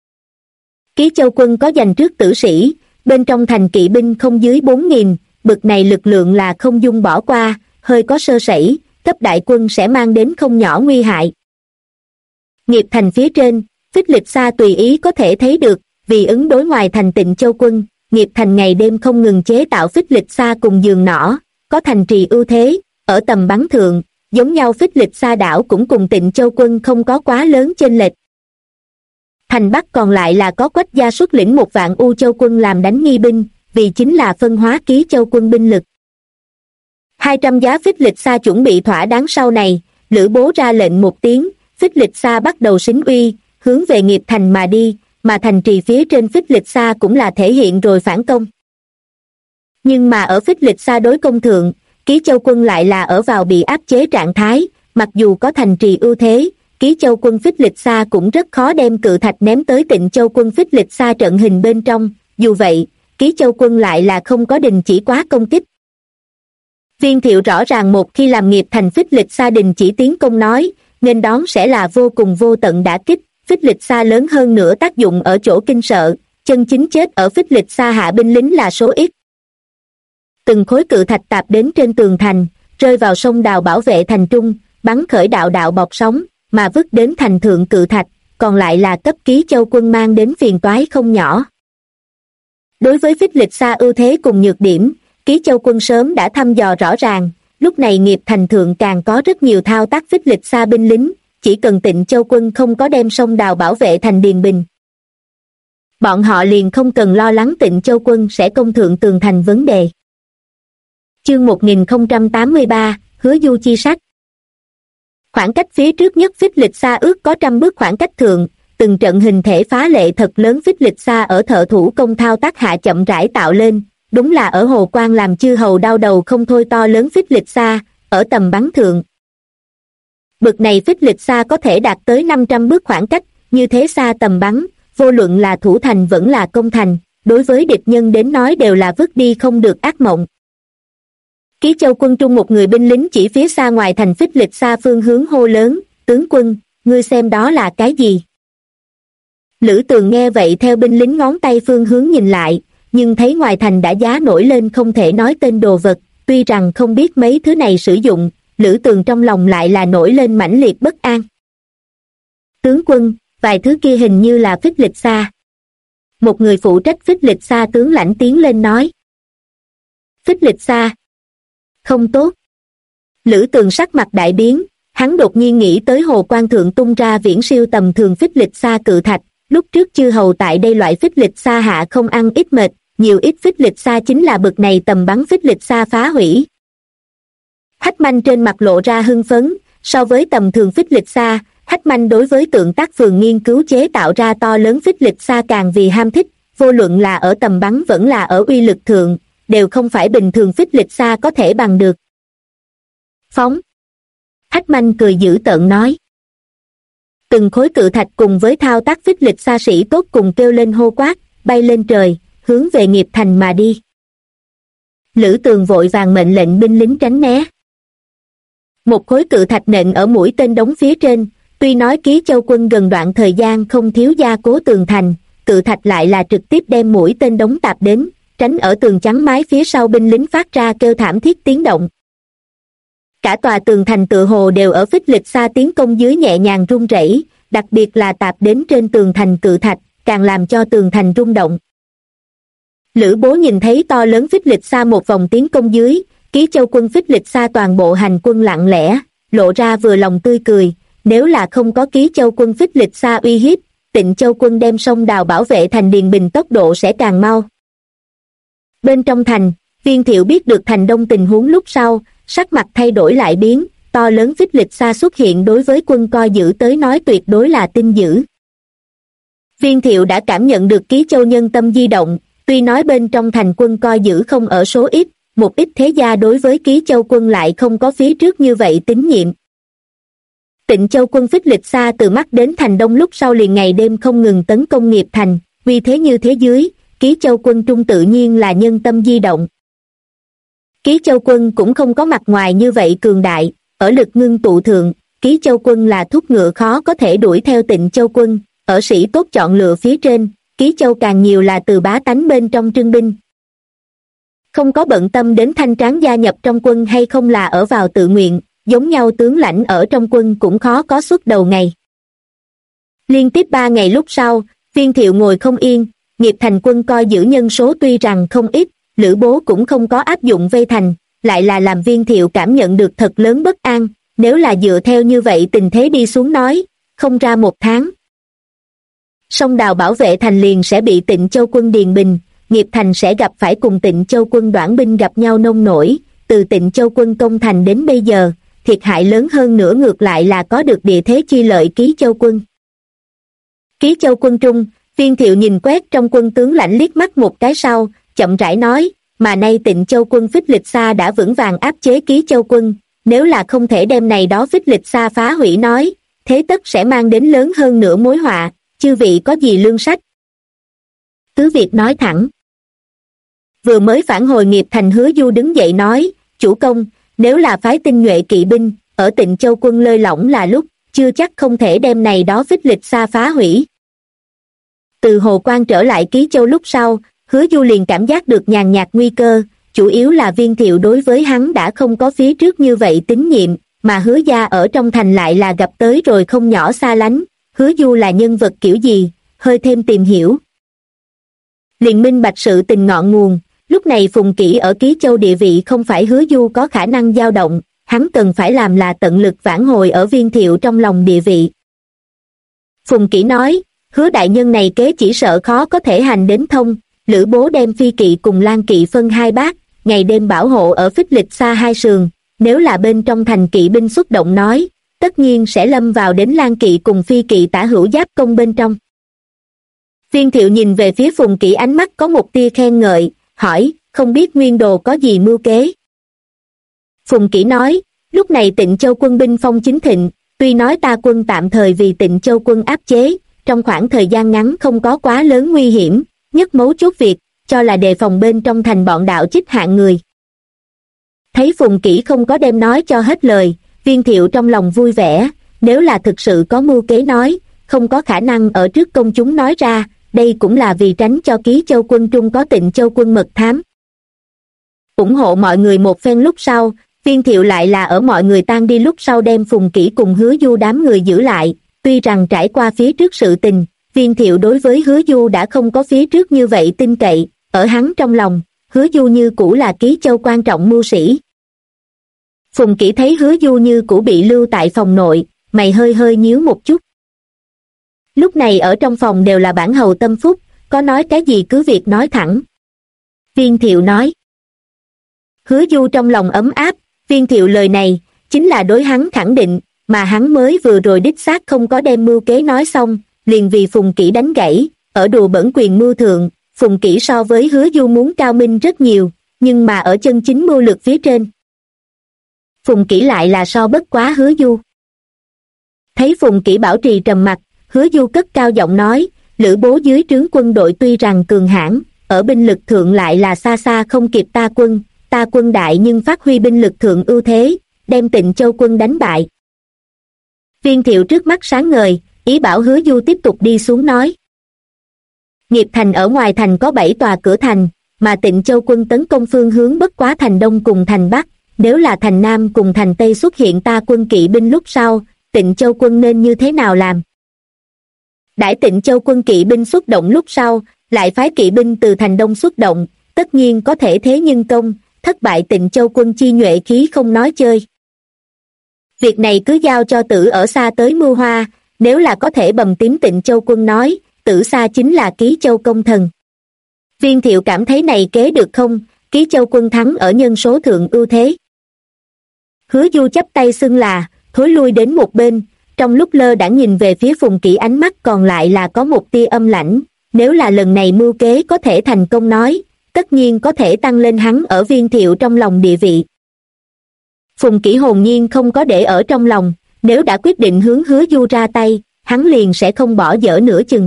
Ký Châu quân có dành trước tử sĩ, bên trong thành kỵ binh không dưới 4.000, bực này lực lượng là không dung bỏ qua, hơi có sơ sẩy, cấp đại quân sẽ mang đến không nhỏ nguy hại. Nghiệp Thành phía trên, phích lịch xa tùy ý có thể thấy được, vì ứng đối ngoài thành Tịnh Châu quân, Nghiệp Thành ngày đêm không ngừng chế tạo phích lịch xa cùng giường nỏ, có thành trì ưu thế, ở tầm bắn thượng, giống nhau phích lịch xa đảo cũng cùng Tịnh Châu quân không có quá lớn chênh lệch. Thành Bắc còn lại là có Quách gia xuất lĩnh 1 vạn U Châu quân làm đánh nghi binh, vì chính là phân hóa Ký Châu quân binh lực. 200 giá phích lịch xa chuẩn bị thỏa đáng sau này, Lữ Bố ra lệnh một tiếng, phích lịch xa bắt đầu xính uy, hướng về Nghiệp Thành mà đi, mà thành trì phía trên phích lịch xa cũng là thể hiện rồi phản công. Nhưng mà ở phích lịch xa đối công thượng, Ký Châu quân lại là ở vào bị áp chế trạng thái, mặc dù có thành trì ưu thế, Ký Châu quân phích lịch xa cũng rất khó đem cự thạch ném tới Tịnh Châu quân phích lịch xa trận hình bên trong, dù vậy, Ký Châu quân lại là không có đình chỉ quá công kích. Viên Thiệu rõ ràng một khi làm Nghiệp Thành phích lịch xa đình chỉ tiến công nói, nên đón sẽ là vô cùng vô tận đả kích, phích lịch xa lớn hơn nữa tác dụng ở chỗ kinh sợ, chân chính chết ở phích lịch xa hạ binh lính là số ít. Từng khối cự thạch tạp đến trên tường thành, rơi vào sông đào bảo vệ thành trung, bắn khởi đạo đạo bọt sóng, mà vứt đến thành thượng cự thạch, còn lại là cấp Ký Châu Quân mang đến phiền toái không nhỏ. Đối với Phích Lịch Sa ưu thế cùng nhược điểm, Ký Châu Quân sớm đã thăm dò rõ ràng, lúc này Nghiệp Thành thượng càng có rất nhiều thao tác Phích Lịch Sa binh lính, chỉ cần Tịnh Châu Quân không có đem sông đào bảo vệ thành Điền Bình, bọn họ liền không cần lo lắng Tịnh Châu Quân sẽ công thượng tường thành vấn đề. Chương 1083, Hứa Du chi sách. Khoảng cách phía trước nhất Phích Lịch Sa ước có 100 bước khoảng cách thượng, từng trận hình thể phá lệ thật lớn Phích Lịch Sa ở thợ thủ công thao tác hạ chậm rãi tạo lên, đúng là ở Hồ Quan làm chư hầu đau đầu không thôi to lớn Phích Lịch Sa, ở tầm bắn thượng. Bực này Phích Lịch Sa có thể đạt tới 500 bước khoảng cách, như thế xa tầm bắn, vô luận là thủ thành vẫn là công thành, đối với địch nhân đến nói đều là vứt đi không được ác mộng. Ký Châu Quân trung một người binh lính chỉ phía xa ngoài thành Phích Lịch Sa phương hướng hô lớn, tướng quân, ngươi xem đó là cái gì? Lữ Tường nghe vậy theo binh lính ngón tay phương hướng nhìn lại, nhưng thấy ngoài thành đã giá nổi lên không thể nói tên đồ vật, tuy rằng không biết mấy thứ này sử dụng, Lữ Tường trong lòng lại là nổi lên mãnh liệt bất an. Tướng quân, vài thứ kia hình như là Phích Lịch Sa. Một người phụ trách Phích Lịch Sa tướng lãnh tiến lên nói. Phích Lịch Sa. Không tốt. Lữ Tường sắc mặt đại biến, hắn đột nhiên nghĩ tới Hồ Quan thượng tung ra viễn siêu tầm thường Phích Lịch Sa cự thạch, lúc trước chư hầu tại đây loại Phích Lịch Sa hạ không ăn ít mệt, nhiều ít Phích Lịch Sa chính là bực này tầm bắn Phích Lịch Sa phá hủy. Hách Manh trên mặt lộ ra hưng phấn, so với tầm thường Phích Lịch Sa, Hách Manh đối với Tượng Tác Phường nghiên cứu chế tạo ra to lớn Phích Lịch Sa càng vì ham thích, vô luận là ở tầm bắn vẫn là ở uy lực thượng, đều không phải bình thường Phích Lịch Sa có thể bằng được. Phóng! Hách Manh cười dữ tợn nói. Từng khối cự thạch cùng với thao tác Phích Lịch Sa sĩ tốt cùng kêu lên hô quát, bay lên trời, hướng về Nghiệp Thành mà đi. Lữ Tường vội vàng mệnh lệnh binh lính tránh né. Một khối cự thạch nện ở mũi tên đống phía trên, tuy nói Ký Châu Quân gần đoạn thời gian không thiếu gia cố tường thành, cự thạch lại là trực tiếp đem mũi tên đống tạp đến, tránh ở tường chắn mái phía sau binh lính phát ra kêu thảm thiết tiếng động. Cả tòa tường thành tựa hồ đều ở Phích Lịch Sa tiến công dưới nhẹ nhàng rung rẩy, đặc biệt là tạp đến trên tường thành cự thạch, càng làm cho tường thành rung động. Lữ Bố nhìn thấy to lớn Phích Lịch Sa một vòng tiến công dưới, Ký Châu Quân Phích Lịch Sa toàn bộ hành quân lặng lẽ, lộ ra vừa lòng tươi cười, nếu là không có Ký Châu Quân Phích Lịch Sa uy hiếp, Tịnh Châu Quân đem sông đào bảo vệ thành Điền Bình tốc độ sẽ càng mau. Bên trong thành, Viên Thiệu biết được thành đông tình huống lúc sau, sắc mặt thay đổi lại biến, to lớn Phích Lịch Sa xuất hiện đối với quân coi giữ tới nói tuyệt đối là tin dữ. Viên Thiệu đã cảm nhận được Ký Châu nhân tâm di động, tuy nói bên trong thành quân coi giữ không ở số ít, một ít thế gia đối với Ký Châu Quân lại không có phía trước như vậy tín nhiệm. Tịnh Châu Quân Phích Lịch Sa từ Bắc đến thành đông lúc sau liền ngày đêm không ngừng tấn công Nghiệp Thành, vì thế như thế dưới, Ký Châu Quân trung tự nhiên là nhân tâm di động. Ký Châu Quân cũng không có mặt ngoài như vậy cường đại, ở lực ngưng tụ thượng, Ký Châu Quân là thúc ngựa khó có thể đuổi theo Tịnh Châu Quân, ở sĩ tốt chọn lựa phía trên, Ký Châu càng nhiều là từ bá tánh bên trong trưng binh. Không có bận tâm đến thanh tráng gia nhập trong quân hay không là ở vào tự nguyện, giống nhau tướng lãnh ở trong quân cũng khó có suất đầu ngày. Liên tiếp 3 ngày lúc sau, Viên Thiệu ngồi không yên, Nghiệp Thành quân coi giữ nhân số tuy rằng không ít, Lữ Bố cũng không có áp dụng vây thành, lại là làm Viên Thiệu cảm nhận được thật lớn bất an, nếu là dựa theo như vậy tình thế đi xuống nói, không ra 1 tháng. Sông đào bảo vệ thành liền sẽ bị Tịnh Châu Quân điền bình, Nghiệp Thành sẽ gặp phải cùng Tịnh Châu Quân Đoản binh gặp nhau nông nổi, từ Tịnh Châu Quân công thành đến bây giờ, thiệt hại lớn hơn nữa ngược lại là có được địa thế chi lợi Ký Châu Quân. Ký Châu Quân trung, Viên Thiệu nhìn quét trong quân tướng lãnh liếc mắt một cái sau, chậm rãi nói, mà nay Tịnh Châu Quân Phích Lịch Sa đã vững vàng áp chế Ký Châu Quân, nếu là không thể đem này đó Phích Lịch Sa phá hủy nói, thế tất sẽ mang đến lớn hơn nữa mối họa, chư vị có gì lương sách? Cứ việc nói thẳng. Vừa mới phản hồi Nghiệp Thành Hứa Du đứng dậy nói, chủ công, nếu là phái tinh nhuệ kỵ binh, ở Tịnh Châu Quân lơi lỏng là lúc, chưa chắc không thể đem này đó Phích Lịch Sa phá hủy. Từ Hồ Quan trở lại Ký Châu lúc sau, Hứa Du liền cảm giác được nhàn nhạt nguy cơ, chủ yếu là Viên Thiệu đối với hắn đã không có phía trước như vậy tín nhiệm, mà Hứa gia ở trong thành lại là gặp tới rồi không nhỏ xa lánh, Hứa Du là nhân vật kiểu gì, hơi thêm tìm hiểu. Liền minh bạch sự tình ngọn nguồn, lúc này Phùng Kỷ ở Ký Châu địa vị không phải Hứa Du có khả năng dao động, hắn cần phải làm là tận lực vãn hồi ở Viên Thiệu trong lòng địa vị. Phùng Kỷ nói, Hứa đại nhân này kế chỉ sợ khó có thể hành đến thông, Lữ bố đem Phi Kỵ cùng Lan Kỵ phân hai bát, ngày đêm bảo hộ ở Phích Lịch xa hai sườn, nếu là bên trong thành kỵ binh xuất động nói, tất nhiên sẽ lâm vào đến Lan Kỵ cùng Phi Kỵ tả hữu giáp công bên trong. Viên Thiệu nhìn về phía Phùng Kỷ ánh mắt có một tia khen ngợi, hỏi, không biết Nguyên Đồ có gì mưu kế. Phùng Kỷ nói, lúc này Tịnh Châu quân binh phong chính thịnh, tuy nói ta quân tạm thời vì Tịnh Châu quân áp chế, trong khoảng thời gian ngắn không có quá lớn nguy hiểm, nhất mấu chốt việc, cho là đề phòng bên trong thành bọn đạo chích hạng người. Thấy Phùng Kỷ không có đem nói cho hết lời, Viên Thiệu trong lòng vui vẻ, nếu là thực sự có mưu kế nói, không có khả năng ở trước công chúng nói ra, đây cũng là vì tránh cho Ký Châu quân trung có Tịnh Châu quân mật thám. Ủng hộ mọi người một phen lúc sau, Viên Thiệu lại là ở mọi người tan đi lúc sau đem Phùng Kỷ cùng Hứa Du đám người giữ lại, tuy rằng trải qua phía trước sự tình, Viên Thiệu đối với Hứa Du đã không có phía trước như vậy tin cậy, ở hắn trong lòng, Hứa Du như cũ là Ký Châu quan trọng mưu sĩ. Phùng Kỷ thấy Hứa Du như cũ bị lưu tại phòng nội, mày hơi hơi nhíu một chút. Lúc này ở trong phòng đều là bản hầu tâm phúc, có nói cái gì cứ việc nói thẳng. Viên Thiệu nói. Hứa Du trong lòng ấm áp, Viên Thiệu lời này, chính là đối hắn khẳng định, mà hắn mới vừa rồi đích xác không có đem mưu kế nói xong, liền vì Phùng Kỷ đánh gãy, ở đùa bẩn quyền mưu thượng, Phùng Kỷ so với Hứa Du muốn cao minh rất nhiều, nhưng mà ở chân chính mưu lược phía trên. Phùng Kỷ lại là so bất quá Hứa Du. Thấy Phùng Kỷ bảo trì trầm mặc, Hứa Du cất cao giọng nói, Lữ bố dưới trướng quân đội tuy rằng cường hãn, ở binh lực thượng lại là xa xa không kịp ta quân đại nhưng phát huy binh lực thượng ưu thế, đem Tịnh Châu quân đánh bại. Viên Thiệu trước mắt sáng ngời, ý bảo Hứa Du tiếp tục đi xuống nói. Nghiệp thành ở ngoài thành có 7 tòa cửa thành, mà Tịnh Châu quân tấn công phương hướng bất quá thành Đông cùng thành Bắc, nếu là thành Nam cùng thành Tây xuất hiện ta quân kỵ binh lúc sau, Tịnh Châu quân nên như thế nào làm? Đãi Tịnh Châu quân kỵ binh xuất động lúc sau, lại phái kỵ binh từ thành Đông xuất động, tất nhiên có thể thế nhưng công, thất bại Tịnh Châu quân chi nhuệ khí không nói chơi. Việc này cứ giao cho Tử ở xa tới mưu hoa, nếu là có thể bầm tím Tịnh Châu quân nói, Tử xa chính là Ký Châu công thần. Viên Thiệu cảm thấy này kế được không, Ký Châu quân thắng ở nhân số thượng ưu thế. Hứa Du chắp tay xưng là, thối lui đến một bên, trong lúc lơ đãng nhìn về phía Phùng Kỷ ánh mắt còn lại là có một tia âm lãnh, nếu là lần này mưu kế có thể thành công nói, tất nhiên có thể tăng lên hắn ở Viên Thiệu trong lòng địa vị. Phùng Kỷ hồn nhiên không có để ở trong lòng, nếu đã quyết định hướng Hứa Du ra tay, hắn liền sẽ không bỏ dở nửa chừng.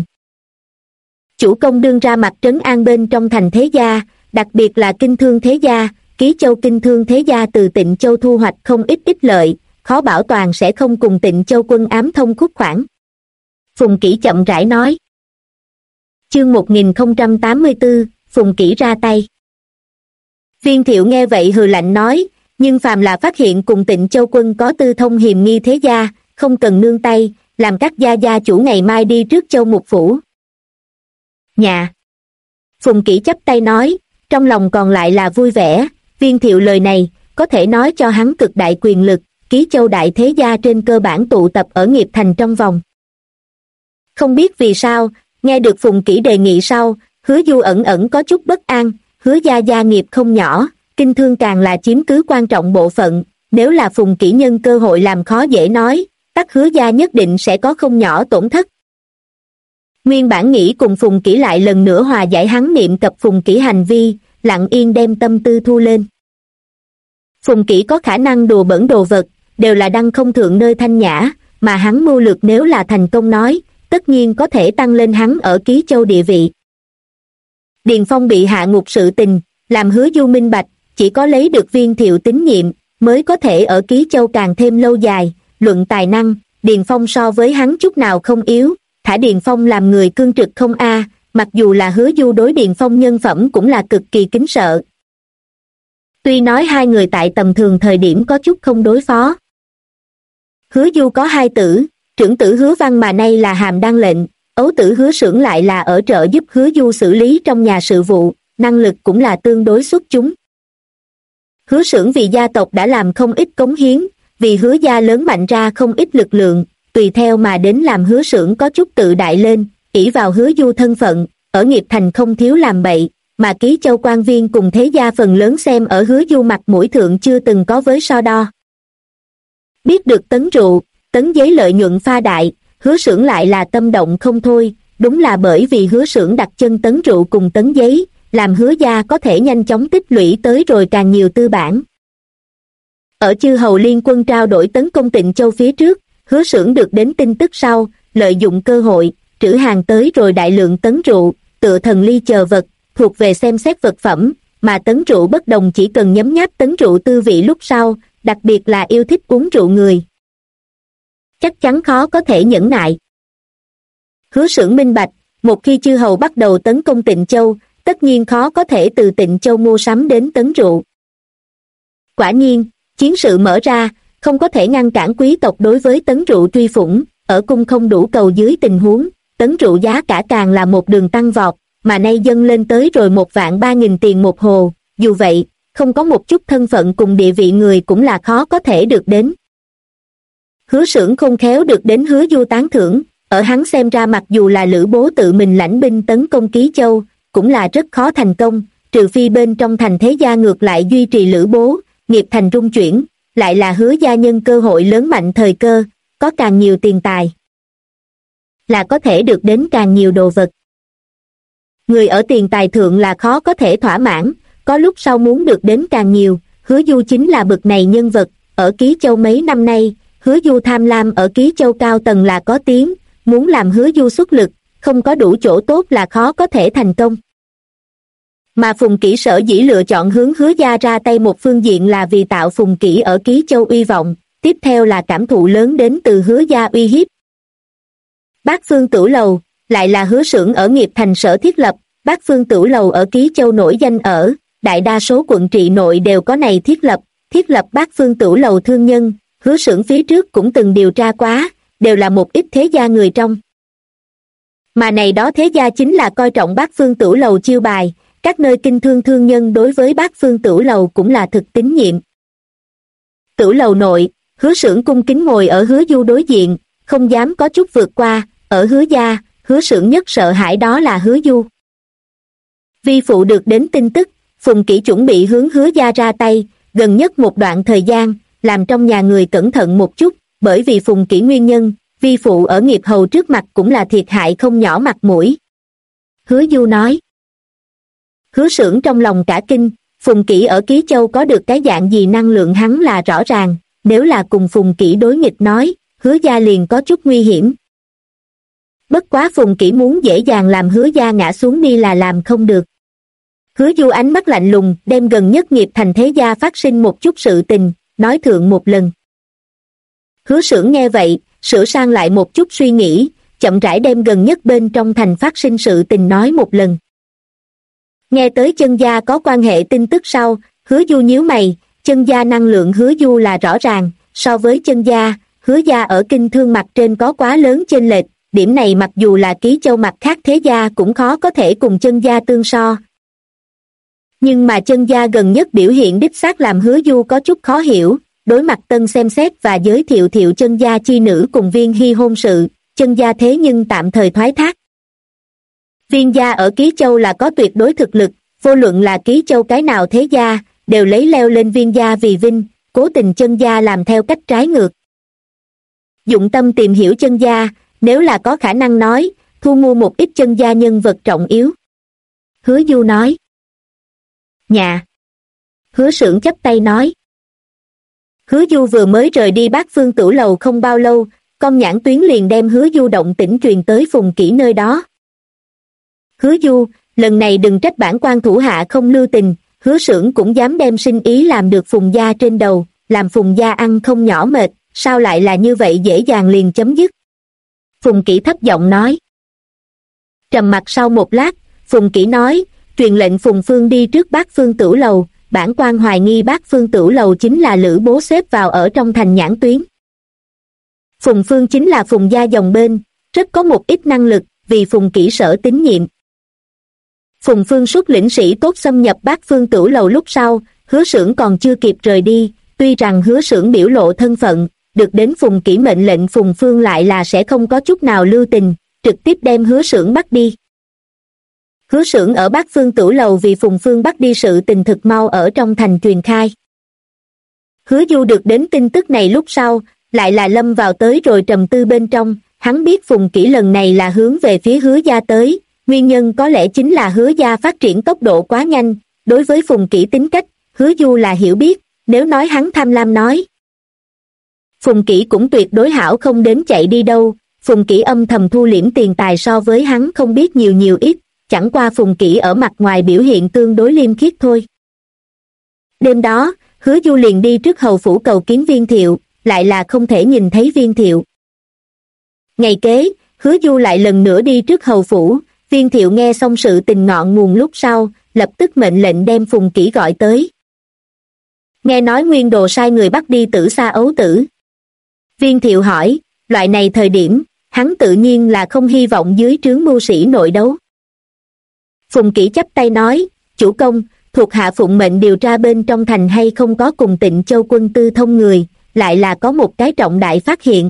Chủ công đương ra mặt trấn an bên trong thành thế gia, đặc biệt là Kinh Thương thế gia, Ký Châu Kinh Thương thế gia từ Tịnh Châu thu hoạch không ít ích lợi, khó bảo toàn sẽ không cùng Tịnh Châu quân ám thông khúc khoản. Phùng Kỷ chậm rãi nói. Chương 1084, Phùng Kỷ ra tay. Viên Thiệu nghe vậy hừ lạnh nói, nhưng phàm là phát hiện cùng Tịnh Châu quân có tư thông hiềm nghi thế gia, không cần nương tay, làm các gia chủ ngày mai đi trước Châu Mục phủ. Nhà. Phùng Kỷ chắp tay nói, trong lòng còn lại là vui vẻ, Viên Thiệu lời này, có thể nói cho hắn cực đại quyền lực, Ký Châu đại thế gia trên cơ bản tụ tập ở nghiệp thành trong vòng. Không biết vì sao, nghe được Phùng Kỷ đề nghị sau, Hứa Du ẩn ẩn có chút bất an, Hứa gia nghiệp không nhỏ, Kinh Thương càng là chiếm cứ quan trọng bộ phận, nếu là Phùng Kỷ nhân cơ hội làm khó dễ nói, tất Hứa gia nhất định sẽ có không nhỏ tổn thất. Nguyên bản nghĩ cùng Phùng Kỷ lại lần nữa hòa giải hắn niệm cập Phùng Kỷ hành vi, lặng yên đem tâm tư thu lên. Phùng Kỷ có khả năng đùa bẩn đồ vật, đều là đăng không thượng nơi thanh nhã, mà hắn mưu lược nếu là thành công nói, tất nhiên có thể tăng lên hắn ở Ký Châu địa vị. Điền Phong bị hạ ngục sự tình, làm Hứa Du minh bạch, chỉ có lấy được Viên Thiệu tín nhiệm, mới có thể ở Ký Châu càng thêm lâu dài, luận tài năng, Điền Phong so với hắn chút nào không yếu, thả Điền Phong làm người cương trực không a, mặc dù là Hứa Du đối Điền Phong nhân phẩm cũng là cực kỳ kính sợ. Tuy nói hai người tại tầm thường thời điểm có chút không đối phó. Hứa Du có hai tử, trưởng tử Hứa Văn mà nay là hàm đăng lệnh, ấu tử Hứa Xưởng lại là ở trợ giúp Hứa Du xử lý trong nhà sự vụ, năng lực cũng là tương đối xuất chúng. Hứa Xưởng vì gia tộc đã làm không ít cống hiến, vì Hứa gia lớn mạnh ra không ít lực lượng, tùy theo mà đến làm Hứa Xưởng có chút tự đại lên, ỷ vào Hứa Du thân phận, ở nghiệp thành không thiếu làm bậy, mà Ký Châu quan viên cùng thế gia phần lớn xem ở Hứa Du mặt mũi thượng chưa từng có với so đo. Biết được tấn rượu, tấn giấy lợi nhuận pha đại, Hứa Xưởng lại là tâm động không thôi, đúng là bởi vì Hứa Xưởng đặt chân tấn rượu cùng tấn giấy, làm Hứa gia có thể nhanh chóng tích lũy tới rồi càng nhiều tư bản. Ở chư hầu liên quân trao đổi tấn công Tịnh Châu phía trước, Hứa Xưởng được đến tin tức sau, lợi dụng cơ hội, trữ hàng tới rồi đại lượng tấn rượu, tựa thần ly chờ vật, thuộc về xem xét vật phẩm, mà tấn rượu bất đồng chỉ cần nhấm nháp tấn rượu tư vị lúc sau, đặc biệt là yêu thích uống rượu người. Chắc chắn khó có thể nhẫn nại. Hứa Xưởng minh bạch, một khi chư hầu bắt đầu tấn công Tịnh Châu, tất nhiên khó có thể từ Tịnh Châu mua sắm đến tấn rượu. Quả nhiên, chiến sự mở ra, không có thể ngăn cản quý tộc đối với tấn rượu truy phủng, ở cung không đủ cầu dưới tình huống, tấn rượu giá cả càng là một đường tăng vọt, mà nay dâng lên tới rồi 1.300.000 tiền một hồ, dù vậy, không có một chút thân phận cùng địa vị người cũng là khó có thể được đến. Hứa Xưởng khôn khéo được đến Hứa Du tán thưởng, ở hắn xem ra mặc dù là Lữ Bố tự mình lãnh binh tấn công Ký Châu, cũng là rất khó thành công, trừ phi bên trong thành thế gia ngược lại duy trì Lữ Bố, nghiệp thành rung chuyển, lại là Hứa gia nhân cơ hội lớn mạnh thời cơ, có càng nhiều tiền tài, là có thể được đến càng nhiều đồ vật. Người ở tiền tài thượng là khó có thể thỏa mãn, có lúc sau muốn được đến càng nhiều, Hứa Du chính là bậc này nhân vật, ở Ký Châu mấy năm nay, Hứa Du tham lam ở Ký Châu cao tầng là có tiếng, muốn làm Hứa Du xuất lực, không có đủ chỗ tốt là khó có thể thành công. Mà Phùng Kỷ sở dĩ lựa chọn hướng Hứa gia ra tay một phương diện là vì tạo Phùng Kỷ ở Ký Châu uy vọng, tiếp theo là cảm thụ lớn đến từ Hứa gia uy hiếp. Bát Phương Tửu Lầu, lại là Hứa Xưởng ở nghiệp thành sở thiết lập, Bát Phương Tửu Lầu ở Ký Châu nổi danh ở, đại đa số quận trị nội đều có này thiết lập Bát Phương Tửu Lầu thương nhân, Hứa Xưởng phía trước cũng từng điều tra quá, đều là một ít thế gia người trong. Mà này đó thế gia chính là coi trọng Bát Phương Tửu Lầu chiêu bài, các nơi kinh thương thương nhân đối với Bát Phương Tửu Lầu cũng là thực tín nhiệm. Tửu Lầu nội, Hứa Xưởng cung kính ngồi ở Hứa Du đối diện, không dám có chút vượt qua, ở Hứa gia, Hứa Xưởng nhất sợ hãi đó là Hứa Du. Vi phụ được đến tin tức, Phùng Kỷ chuẩn bị hướng Hứa gia ra tay, gần nhất một đoạn thời gian, làm trong nhà người cẩn thận một chút, bởi vì Phùng Kỷ nguyên nhân, vi phụ ở nghiệp hầu trước mặt cũng là thiệt hại không nhỏ mặt mũi. Hứa Du nói. Hứa Xưởng trong lòng cả kinh, Phùng Kỷ ở Ký Châu có được cái dạng gì năng lượng hắn là rõ ràng, nếu là cùng Phùng Kỷ đối nghịch nói, Hứa gia liền có chút nguy hiểm. Bất quá Phùng Kỷ muốn dễ dàng làm Hứa gia ngã xuống đi là làm không được. Hứa Du ánh mắt lạnh lùng, đem gần nhất nghiệp thành thế gia phát sinh một chút sự tình, nói thượng một lần. Hứa Xưởng nghe vậy, sửa sang lại một chút suy nghĩ, chậm rãi đem gần nhất bên trong thành phát sinh sự tình nói một lần. Nghe tới Chân gia có quan hệ tin tức sau, Hứa Du nhíu mày, Chân gia năng lượng Hứa Du là rõ ràng, so với Chân gia, Hứa gia ở kinh thương mặt trên có quá lớn chênh lệch, điểm này mặc dù là Ký Châu mặt khác thế gia cũng khó có thể cùng Chân gia tương so. Nhưng mà Chân gia gần nhất biểu hiện đích xác làm Hứa Du có chút khó hiểu, đối mặt Tân xem xét và giới thiệu Chân gia chi nữ cùng Viên Hy hôn sự, Chân gia thế nhưng tạm thời thoái thác. Viên gia ở Ký Châu là có tuyệt đối thực lực, vô luận là Ký Châu cái nào thế gia, đều lấy leo lên Viên gia vì vinh, cố tình Chân gia làm theo cách trái ngược. Dụng tâm tìm hiểu Chân gia, nếu là có khả năng nói, thu mua một ít Chân gia nhân vật trọng yếu. Hứa Du nói. Nhà. Hứa Xưởng chắp tay nói. Hứa Du vừa mới rời đi Bát Phương Tửu Lầu không bao lâu, con nhãn tuyến liền đem Hứa Du động tĩnh truyền tới Phùng Kỷ nơi đó. Hứa Du, lần này đừng trách bản quan thủ hạ không lưu tình, Hứa Xưởng cũng dám đem sinh ý làm được Phùng gia trên đầu, làm Phùng gia ăn không nhỏ mệt, sao lại là như vậy dễ dàng liền chấm dứt. Phùng Kỷ thấp giọng nói. Trầm mặc sau một lát, Phùng Kỷ nói, truyền lệnh Phùng Phương đi trước Bát Phương Tửu Lầu, bản quan hoài nghi Bát Phương Tửu Lầu chính là Lữ Bố xếp vào ở trong thành nhãn tuyến. Phùng Phương chính là Phùng gia dòng bên, rất có một ít năng lực, vì Phùng Kỷ Sở tín nhiệm. Phùng Phương xuất lĩnh sĩ tốt xâm nhập Bát Phương Tửu Lầu lúc sau, Hứa Xưởng còn chưa kịp rời đi, tuy rằng Hứa Xưởng biểu lộ thân phận, được đến Phùng Kỷ mệnh lệnh Phùng Phương lại là sẽ không có chút nào lưu tình, trực tiếp đem Hứa Xưởng bắt đi. Hứa Xưởng ở Bát Phương Tửu Lầu vì Phùng Phương bắt đi sự tình thực mau ở trong thành truyền khai. Hứa Du được đến tin tức này lúc sau, lại là lâm vào tới rồi trầm tư bên trong, hắn biết Phùng Kỷ lần này là hướng về phía Hứa gia tới, nguyên nhân có lẽ chính là Hứa gia phát triển tốc độ quá nhanh, đối với Phùng Kỷ tính cách, Hứa Du là hiểu biết, nếu nói hắn tham lam nói. Phùng Kỷ cũng tuyệt đối hảo không đến chạy đi đâu, Phùng Kỷ âm thầm thu liễm tiền tài so với hắn không biết nhiều ít, chẳng qua Phùng Kỷ ở mặt ngoài biểu hiện tương đối liêm khiết thôi. Đêm đó, Hứa Du liền đi trước hầu phủ cầu kiến Viên Thiệu, lại là không thể nhìn thấy Viên Thiệu. Ngày kế, Hứa Du lại lần nữa đi trước hầu phủ, Viên Thiệu nghe xong sự tình ngọn nguồn lúc sau, lập tức mệnh lệnh đem Phùng Kỷ gọi tới. Nghe nói Nguyên Đồ sai người bắt đi Tử Sa ấu tử. Viên Thiệu hỏi, loại này thời điểm, hắn tự nhiên là không hy vọng dưới trướng mưu sĩ nội đấu. Phùng Kỷ chắp tay nói, chủ công, thuộc hạ phụng mệnh điều tra bên trong thành hay không có cùng Tịnh Châu quân tư thông người, lại là có một cái trọng đại phát hiện.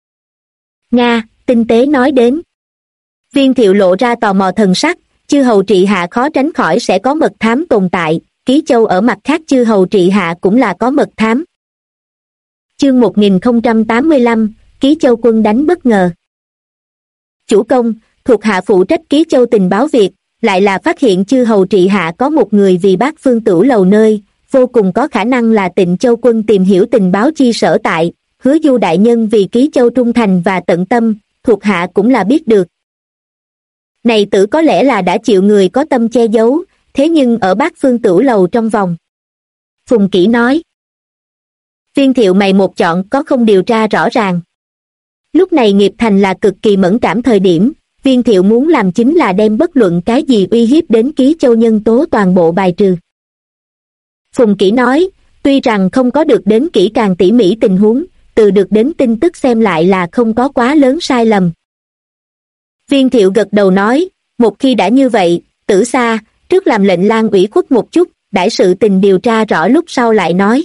Nga, tinh tế nói đến. Viên Thiệu lộ ra tò mò thần sắc, chư hầu trị hạ khó tránh khỏi sẽ có mật thám tồn tại, Ký Châu ở mặt khác chư hầu trị hạ cũng là có mật thám. Chương 1085, Ký Châu quân đánh bất ngờ. Chủ công, thuộc hạ phụ trách Ký Châu tình báo việc, lại là phát hiện chư hầu trị hạ có một người vì Bát Phương Tửu Lầu nơi, vô cùng có khả năng là Tịnh Châu quân tìm hiểu tình báo chi sở tại, Hứa Du đại nhân vì Ký Châu trung thành và tận tâm, thuộc hạ cũng là biết được. Này tử có lẽ là đã chịu người có tâm che giấu, thế nhưng ở Bát Phương Tửu Lầu trong vòng. Phùng Kỷ nói. Viên Thiệu mày một chọn có không điều tra rõ ràng. Lúc này nghiệp thành là cực kỳ mẫn cảm thời điểm, Viên Thiệu muốn làm chính là đem bất luận cái gì uy hiếp đến Ký Châu nhân tố toàn bộ bài trừ. Phùng Kỷ nói, tuy rằng không có được đến kỹ càng tỉ mỉ tình huống, từ được đến tin tức xem lại là không có quá lớn sai lầm. Viên Thiệu gật đầu nói, một khi đã như vậy, Tử Sa, trước làm lệnh lang ủy khuất một chút, đãi sự tình điều tra rõ lúc sau lại nói.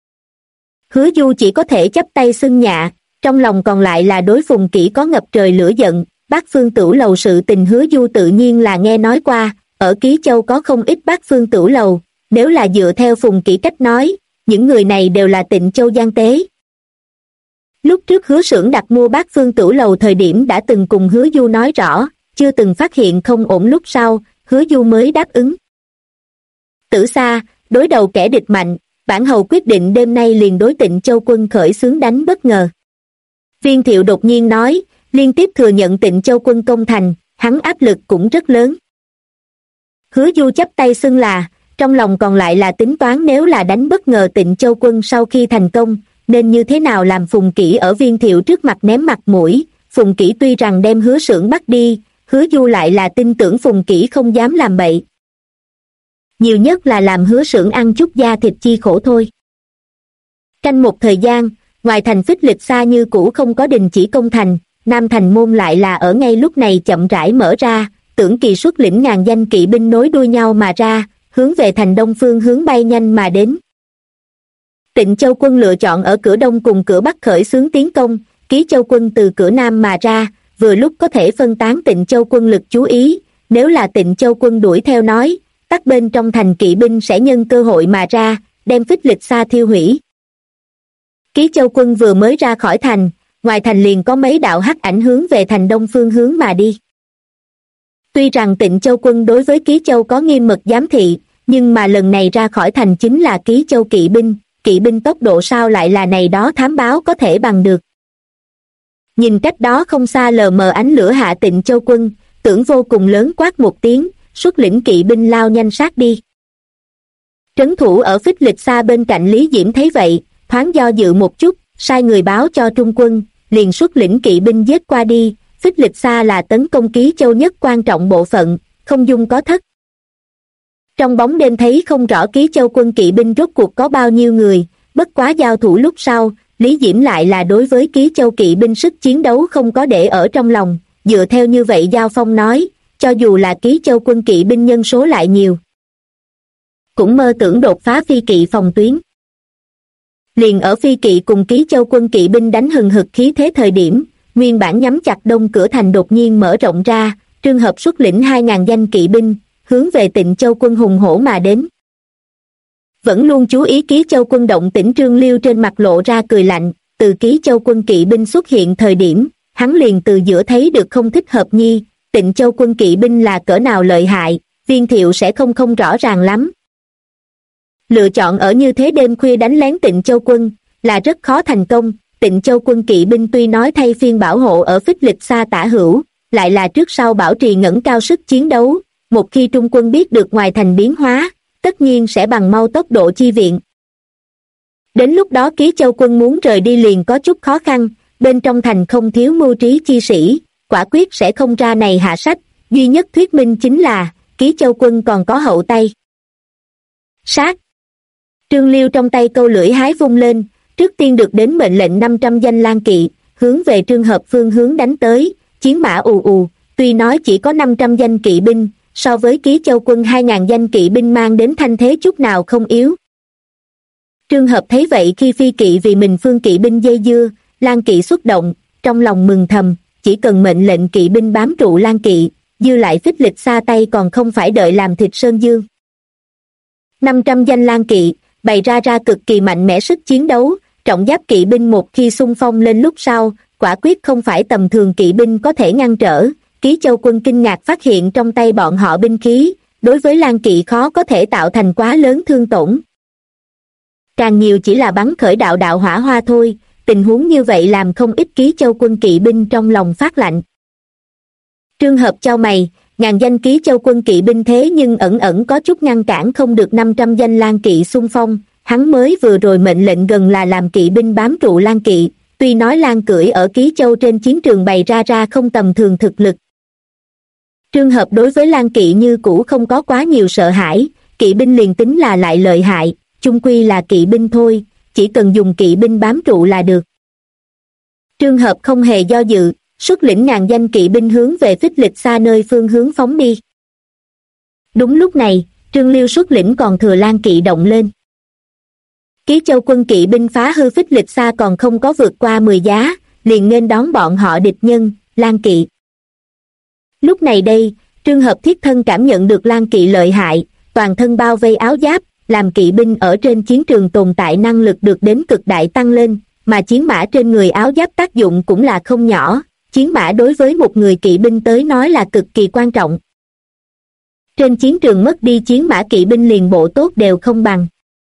Hứa Du chỉ có thể chắp tay xưng nhạ, trong lòng còn lại là đối Phùng Kỷ có ngập trời lửa giận, Bát Phương Tửu Lầu sự tình Hứa Du tự nhiên là nghe nói qua, ở Ký Châu có không ít Bát Phương Tửu Lầu, nếu là dựa theo Phùng Kỷ cách nói, những người này đều là Tịnh Châu gian tế. Lúc trước Hứa Xưởng đặt mua Bát Phương Tửu Lầu thời điểm đã từng cùng Hứa Du nói rõ, chưa từng phát hiện không ổn lúc sau, Hứa Du mới đáp ứng. Tử Sa, đối đầu kẻ địch mạnh, bản hầu quyết định đêm nay liền đối Tịnh Châu quân khởi xướng đánh bất ngờ. Viên Thiệu đột nhiên nói, liên tiếp thừa nhận Tịnh Châu quân công thành, hắn áp lực cũng rất lớn. Hứa Du chắp tay xưng là, trong lòng còn lại là tính toán nếu là đánh bất ngờ Tịnh Châu quân sau khi thành công, nên như thế nào làm Phùng Kỷ ở Viên Thiệu trước mặt ném mặt mũi. Phùng Kỷ tuy rằng đem Hứa Xưởng bắt đi, Hứa Du lại là tin tưởng Phùng Kỷ không dám làm bậy. Nhiều nhất là làm Hứa Xưởng ăn chút da thịt chi khổ thôi. Canh một thời gian, ngoài thành Phích Lịch Sa như cũ không có đình chỉ công thành, Nam Thành môn lại là ở ngay lúc này chậm rãi mở ra, Tưởng Kỳ xuất lĩnh ngàn danh kỵ binh nối đuôi nhau mà ra, hướng về thành đông phương hướng bay nhanh mà đến. Tịnh Châu quân lựa chọn ở cửa đông cùng cửa bắc khởi xướng tiến công, Ký Châu quân từ cửa nam mà ra, vừa lúc có thể phân tán Tịnh Châu quân lực chú ý, nếu là Tịnh Châu quân đuổi theo nói, tắc bên trong thành kỵ binh sẽ nhân cơ hội mà ra, đem Phích Lịch Sa thiêu hủy. Ký Châu quân vừa mới ra khỏi thành, ngoài thành liền có mấy đạo hắc ảnh hướng về thành đông phương hướng mà đi. Tuy rằng Tịnh Châu quân đối với Ký Châu có nghiêm mật giám thị, nhưng mà lần này ra khỏi thành chính là Ký Châu kỵ binh tốc độ sao lại là này đó thám báo có thể bằng được. Nhìn cách đó không xa lờ mờ ánh lửa hạ Tịnh Châu quân, Tưởng vô cùng lớn quát một tiếng, xuất lĩnh kỵ binh lao nhanh sát đi. Trấn thủ ở Phích Lịch Sa bên cạnh Lý Diễm thấy vậy, thoáng do dự một chút, sai người báo cho Trung quân, liền xuất lĩnh kỵ binh giết qua đi. Phích Lịch Sa là tấn công Ký Châu nhất quan trọng bộ phận, không dung có thất. Trong bóng đêm thấy không rõ Ký Châu quân kỵ binh rốt cuộc có bao nhiêu người, bất quá giao thủ lúc sau, Lý Diễm lại là đối với Ký Châu kỵ binh sức chiến đấu không có để ở trong lòng, dựa theo như vậy Giao Phong nói, cho dù là Ký Châu quân kỵ binh nhân số lại nhiều, cũng mơ tưởng đột phá phi kỵ phòng tuyến. Liền ở phi kỵ cùng Ký Châu quân kỵ binh đánh hừng hực khí thế thời điểm, nguyên bản nhắm chặt đông cửa thành đột nhiên mở rộng ra, Trương Hợp xuất lĩnh 2.000 danh kỵ binh, hướng về Tịnh Châu quân hùng hổ mà đến. Vẫn luôn chú ý Ký Châu quân động tĩnh Trương Liêu trên mặt lộ ra cười lạnh, từ Ký Châu quân kỵ binh xuất hiện thời điểm, hắn liền từ giữa thấy được không thích hợp nhi, Tịnh Châu quân kỵ binh là cỡ nào lợi hại, Viên Thiệu sẽ không rõ ràng lắm. Lựa chọn ở như thế đêm khuya đánh lén Tịnh Châu quân, là rất khó thành công. Tịnh Châu quân kỵ binh tuy nói thay phiên bảo hộ ở Phích Lịch Sa tả hữu, lại là trước sau bảo trì ngẩng cao sức chiến đấu, một khi Trung quân biết được ngoài thành biến hóa, tất nhiên sẽ bằng mau tốc độ chi viện. Đến lúc đó Ký Châu quân muốn rời đi liền có chút khó khăn, bên trong thành không thiếu mưu trí chi sĩ, quả quyết sẽ không ra này hạ sách, duy nhất thuyết minh chính là, Ký Châu quân còn có hậu tay. Sát! Trương Liêu trong tay câu lưỡi hái vung lên, trước tiên được đến mệnh lệnh 500 danh lang kỵ, hướng về Trương Hợp phương hướng đánh tới, chiến mã ù ù, tuy nói chỉ có 500 danh kỵ binh, so với Ký Châu quân 2.000 danh kỵ binh mang đến thanh thế chút nào không yếu. Trương Hợp thấy vậy khi phi kỵ vì mình phương kỵ binh dây dưa, lang kỵ xuất động, trong lòng mừng thầm, chỉ cần mệnh lệnh kỵ binh bám trụ lang kỵ, dư lại Phích Lịch Sa tay còn không phải đợi làm thịt Sơn Dương. 500 danh lang kỵ, bày ra cực kỳ mạnh mẽ sức chiến đấu, trọng giáp kỵ binh một khi xung phong lên lúc sau, quả quyết không phải tầm thường kỵ binh có thể ngăn trở. Ký Châu quân kinh ngạc phát hiện trong tay bọn họ binh khí, đối với lang kỵ khó có thể tạo thành quá lớn thương tổn. Càng nhiều chỉ là bắn khởi đạo hỏa hoa thôi, tình huống như vậy làm không ít Ký Châu quân kỵ binh trong lòng phát lạnh. Trương Hợp chau mày, ngàn danh Ký Châu quân kỵ binh thế nhưng ẩn có chút ngăn cản không được 500 danh lang kỵ xung phong, hắn mới vừa rồi mệnh lệnh gần là làm kỵ binh bám trụ lang kỵ, tuy nói lang cưỡi ở Ký Châu trên chiến trường bày ra không tầm thường thực lực. Trương Hợp đối với lang kỵ như cũ không có quá nhiều sợ hãi, kỵ binh liền tính là lại lợi hại, chung quy là kỵ binh thôi, chỉ cần dùng kỵ binh bám trụ là được. Trương Hợp không hề do dự, xuất lĩnh ngàn danh kỵ binh hướng về Phích Lịch Sa nơi phương hướng phóng đi. Đúng lúc này, Trương Liêu xuất lĩnh còn thừa lang kỵ động lên. Ký Châu quân kỵ binh phá hư Phích Lịch Sa còn không có vượt qua 10 giá, liền nghênh đón bọn họ địch nhân, lang kỵ. Lúc này đây, Trương Hợp thiết thân cảm nhận được lang kỵ lợi hại, toàn thân bao vây áo giáp, làm kỵ binh ở trên chiến trường tồn tại năng lực được đến cực đại tăng lên, mà chiến mã trên người áo giáp tác dụng cũng là không nhỏ, chiến mã đối với một người kỵ binh tới nói là cực kỳ quan trọng. Trên chiến trường mất đi chiến mã kỵ binh liền bộ tốt đều không bằng.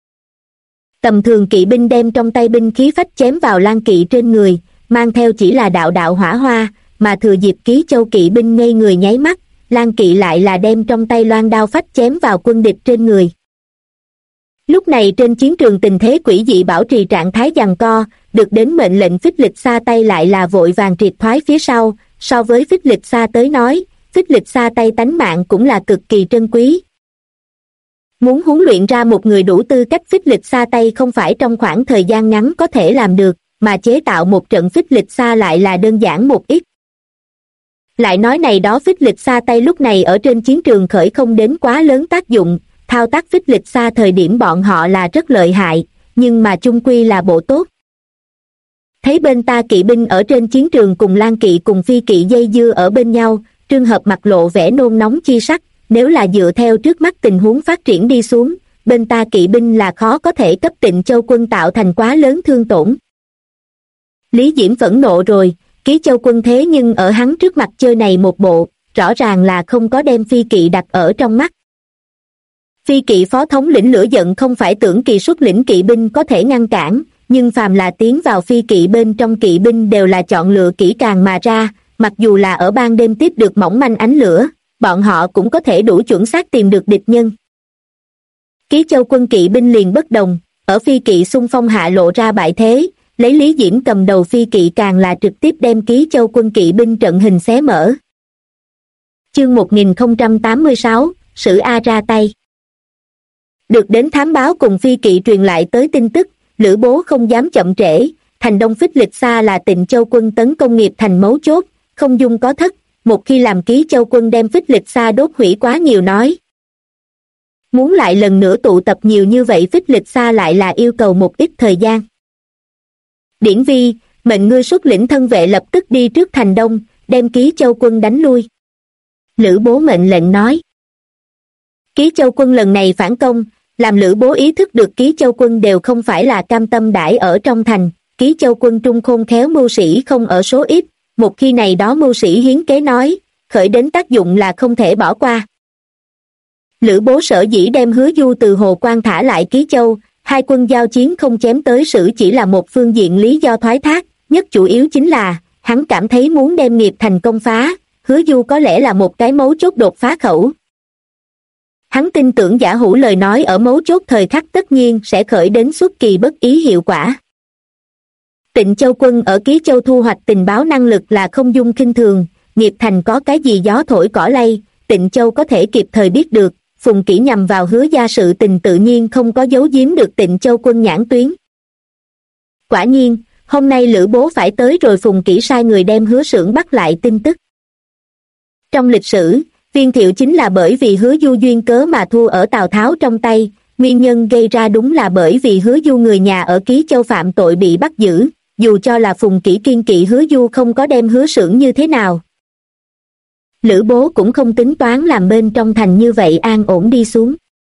Tầm thường kỵ binh đem trong tay binh khí phách chém vào lang kỵ trên người, mang theo chỉ là đạo hỏa hoa, mà thừa dịp Ký Châu kỵ binh ngây người nháy mắt, lang kỵ lại là đem trong tay loan đao phách chém vào quân địch trên người. Lúc này trên chiến trường tình thế quỷ dị bảo trì trạng thái giằng co, được đến mệnh lệnh Phích Lịch Sa tay lại là vội vàng triệt thoái phía sau, so với Phích Lịch Sa tới nói, Phích Lịch Sa tay tánh mạng cũng là cực kỳ trân quý. Muốn huấn luyện ra một người đủ tư cách Phích Lịch Sa tay không phải trong khoảng thời gian ngắn có thể làm được, mà chế tạo một trận Phích Lịch Sa lại là đơn giản một ít. Lại nói này đó Phích Lịch Sa tay lúc này ở trên chiến trường khởi không đến quá lớn tác dụng, thao tác Phích Lịch Sa thời điểm bọn họ là rất lợi hại, nhưng mà chung quy là bộ tốt. Thấy bên ta kỵ binh ở trên chiến trường cùng lang kỵ cùng phi kỵ dây dưa ở bên nhau, Trương Hợp mặt lộ vẻ nôn nóng chi sắc, nếu là dựa theo trước mắt tình huống phát triển đi xuống, bên ta kỵ binh là khó có thể cấp Tịnh Châu quân tạo thành quá lớn thương tổn. Lý Diễm phẫn nộ rồi, Ký Châu quân thế nhưng ở hắn trước mặt chơi này một bộ, rõ ràng là không có đem phi kỵ đặt ở trong mắt. Phi kỵ phó thống lĩnh lửa giận không phải tưởng kỳ xuất lĩnh kỵ binh có thể ngăn cản, nhưng phàm là tiến vào phi kỵ bên trong kỵ binh đều là chọn lựa kỹ càng mà ra, mặc dù là ở ban đêm tiếp được mỏng manh ánh lửa, bọn họ cũng có thể đủ chuẩn xác tìm được địch nhân. Ký Châu quân kỵ binh liền bất đồng, ở phi kỵ xung phong hạ lộ ra bại thế, lấy Lý Diễm cầm đầu phi kỵ càng là trực tiếp đem Ký Châu quân kỵ binh trận hình xé mở. Chương 1086, Sử A ra tay. Được đến thám báo cùng phi kỵ truyền lại tới tin tức, Lữ Bố không dám chậm trễ, thành đông Phích Lịch Sa là Tịnh Châu quân tấn công Nghiệp Thành mấu chốt, không dung có thất, một khi làm Ký Châu quân đem Phích Lịch Sa đốt hủy quá nhiều nói. Muốn lại lần nữa tụ tập nhiều như vậy Phích Lịch Sa lại là yêu cầu một ít thời gian. Điển Vi, mệnh ngươi xuất lĩnh thân vệ lập tức đi trước thành đông, đem Ký Châu quân đánh lui. Lữ Bố mệnh lệnh nói. Ký Châu quân lần này phản công, làm Lữ Bố ý thức được Ký Châu quân đều không phải là cam tâm đãi ở trong thành, Ký Châu quân trung khôn khéo mưu sĩ không ở số ít, một khi này đó mưu sĩ hiến kế nói, khởi đến tác dụng là không thể bỏ qua. Lữ Bố sở dĩ đem Hứa Du từ Hồ Quan thả lại Ký Châu, hai quân giao chiến không chém tới sử chỉ là một phương diện lý do thoái thác, nhất chủ yếu chính là, hắn cảm thấy muốn đem Nghiệp Thành công phá, Hứa Du có lẽ là một cái mấu chốt đột phá khẩu. Hắn tin tưởng Giả Hữu lời nói ở mấu chốt thời khắc tất nhiên sẽ khởi đến xuất kỳ bất ý hiệu quả. Tịnh Châu quân ở Ký Châu thu hoạch tình báo năng lực là không dung khinh thường, Nghiệp Thành có cái gì gió thổi cỏ lay, Tịnh Châu có thể kịp thời biết được, Phùng Kỷ nhằm vào Hứa gia sự tình tự nhiên không có giấu giếm được Tịnh Châu quân nhãn tuyến. Quả nhiên, hôm nay Lữ Bố phải tới rồi Phùng Kỷ sai người đem Hứa Xưởng bắt lại tin tức. Trong lịch sử, Viên Thiệu chính là bởi vì Hứa Du duyên cớ mà thua ở Tào Tháo trong tay, nguyên nhân gây ra đúng là bởi vì Hứa Du người nhà ở Ký Châu phạm tội bị bắt giữ, dù cho là Phùng Kỷ kiên kỵ Hứa Du không có đem Hứa Xưởng như thế nào. Lữ Bố cũng không tính toán làm bên trong thành như vậy an ổn đi xuống.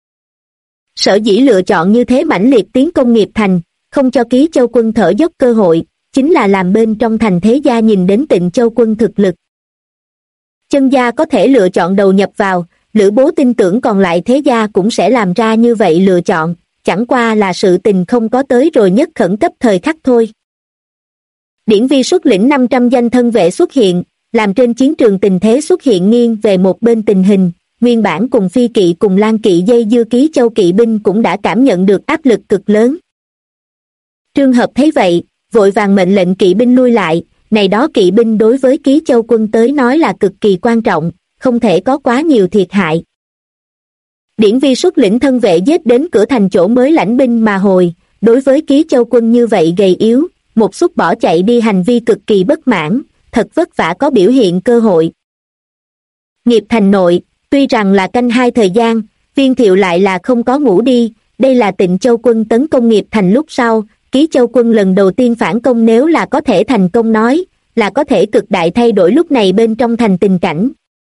Sở dĩ lựa chọn như thế mãnh liệt tiến công Nghiệp Thành, không cho Ký Châu quân thở dốc cơ hội, chính là làm bên trong thành thế gia nhìn đến Tịnh Châu quân thực lực. Chân gia có thể lựa chọn đầu nhập vào, Lữ Bố tin tưởng còn lại thế gia cũng sẽ làm ra như vậy lựa chọn, chẳng qua là sự tình không có tới rồi nhất khẩn cấp thời khắc thôi. Điển Vi xuất lĩnh 500 danh thân vệ xuất hiện, làm trên chiến trường tình thế xuất hiện nghiêng về một bên tình hình, nguyên bản cùng Phi kỵ cùng Lan kỵ dây dưa Ký Châu kỵ binh cũng đã cảm nhận được áp lực cực lớn. Trương Hợp thấy vậy, vội vàng mệnh lệnh kỵ binh lui lại, này đó kỵ binh đối với Ký Châu quân tới nói là cực kỳ quan trọng, không thể có quá nhiều thiệt hại. Điển Vi xuất lĩnh thân vệ giết đến cửa thành chỗ mới lãnh binh mà hồi, đối với Ký Châu quân như vậy gầy yếu, một suất bỏ chạy đi hành vi cực kỳ bất mãn, thật vất vả có biểu hiện cơ hội. Nghiệp Thành nội, tuy rằng là canh hai thời gian, Viên Thiệu lại là không có ngủ đi, đây là Tịnh Châu quân tấn công Nghiệp Thành lúc sau, Ký Châu quân lần đầu tiên phản công nếu là có thể thành công nói, là có thể cực đại thay đổi lúc này bên trong thành tình cảnh.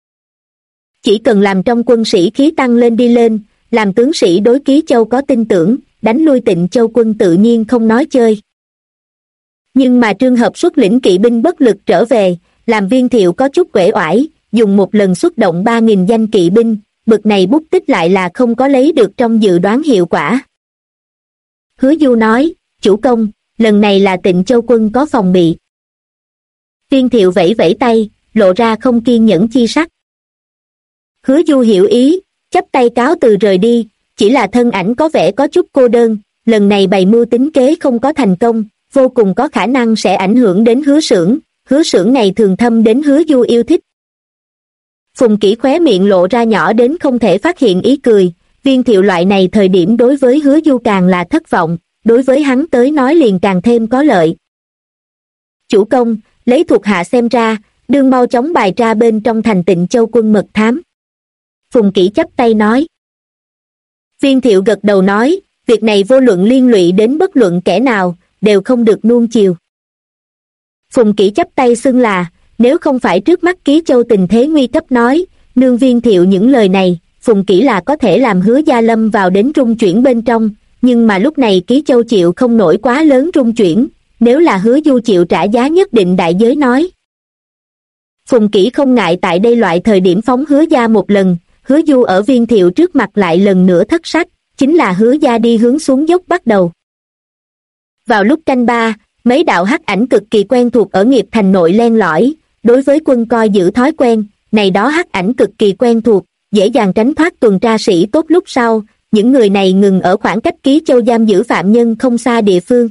Chỉ cần làm trong quân sĩ khí tăng lên đi lên, làm tướng sĩ đối Ký Châu có tin tưởng, đánh lui Tịnh Châu quân tự nhiên không nói chơi. Nhưng mà Trương Hợp xuất lĩnh kỵ binh bất lực trở về, làm Viên Thiệu có chút uể oải, dùng một lần xuất động 3.000 danh kỵ binh, bực này bút tích lại là không có lấy được trong dự đoán hiệu quả. Hứa Du nói, chủ công, lần này là Tịnh Châu quân có phòng bị. Viên Thiệu vẫy vẫy tay, lộ ra không kiên nhẫn chi sắc. Hứa Du hiểu ý, chắp tay cáo từ rời đi, chỉ là thân ảnh có vẻ có chút cô đơn, lần này bày mưu tính kế không có thành công, vô cùng có khả năng sẽ ảnh hưởng đến Hứa Xưởng này thường thâm đến Hứa Du yêu thích. Phùng Kỷ khóe miệng lộ ra nhỏ đến không thể phát hiện ý cười, Viên Thiệu loại này thời điểm đối với Hứa Du càng là thất vọng, đối với hắn tới nói liền càng thêm có lợi. Chủ công, lấy thuộc hạ xem ra, đương mau chóng bài ra bên trong thành Tịnh Châu quân mật thám. Phùng Kỷ chắp tay nói. Viên Thiệu gật đầu nói, việc này vô luận liên lụy đến bất luận kẻ nào, đều không được nuông chiều. Phùng Kỷ chắp tay xưng là, nếu không phải trước mắt Ký Châu tình thế nguy cấp nói, nương Viên Thiệu những lời này, Phùng Kỷ là có thể làm Hứa gia lâm vào đến rung chuyển bên trong, nhưng mà lúc này Ký Châu chịu không nổi quá lớn rung chuyển, nếu là Hứa Du chịu trả giá nhất định đại giới nói. Phùng Kỷ không ngại tại đây loại thời điểm phóng Hứa gia một lần, Hứa Du ở Viên Thiệu trước mặt lại lần nữa thất sách, chính là Hứa gia đi hướng xuống dốc bắt đầu. Vào lúc canh ba, mấy đạo hắc ảnh cực kỳ quen thuộc ở Nghiệp Thành nội len lỏi, đối với quân coi giữ thói quen, này đó hắc ảnh cực kỳ quen thuộc, dễ dàng tránh thoát tuần tra sĩ tốt lúc sau, những người này ngừng ở khoảng cách Ký Châu giam giữ phạm nhân không xa địa phương.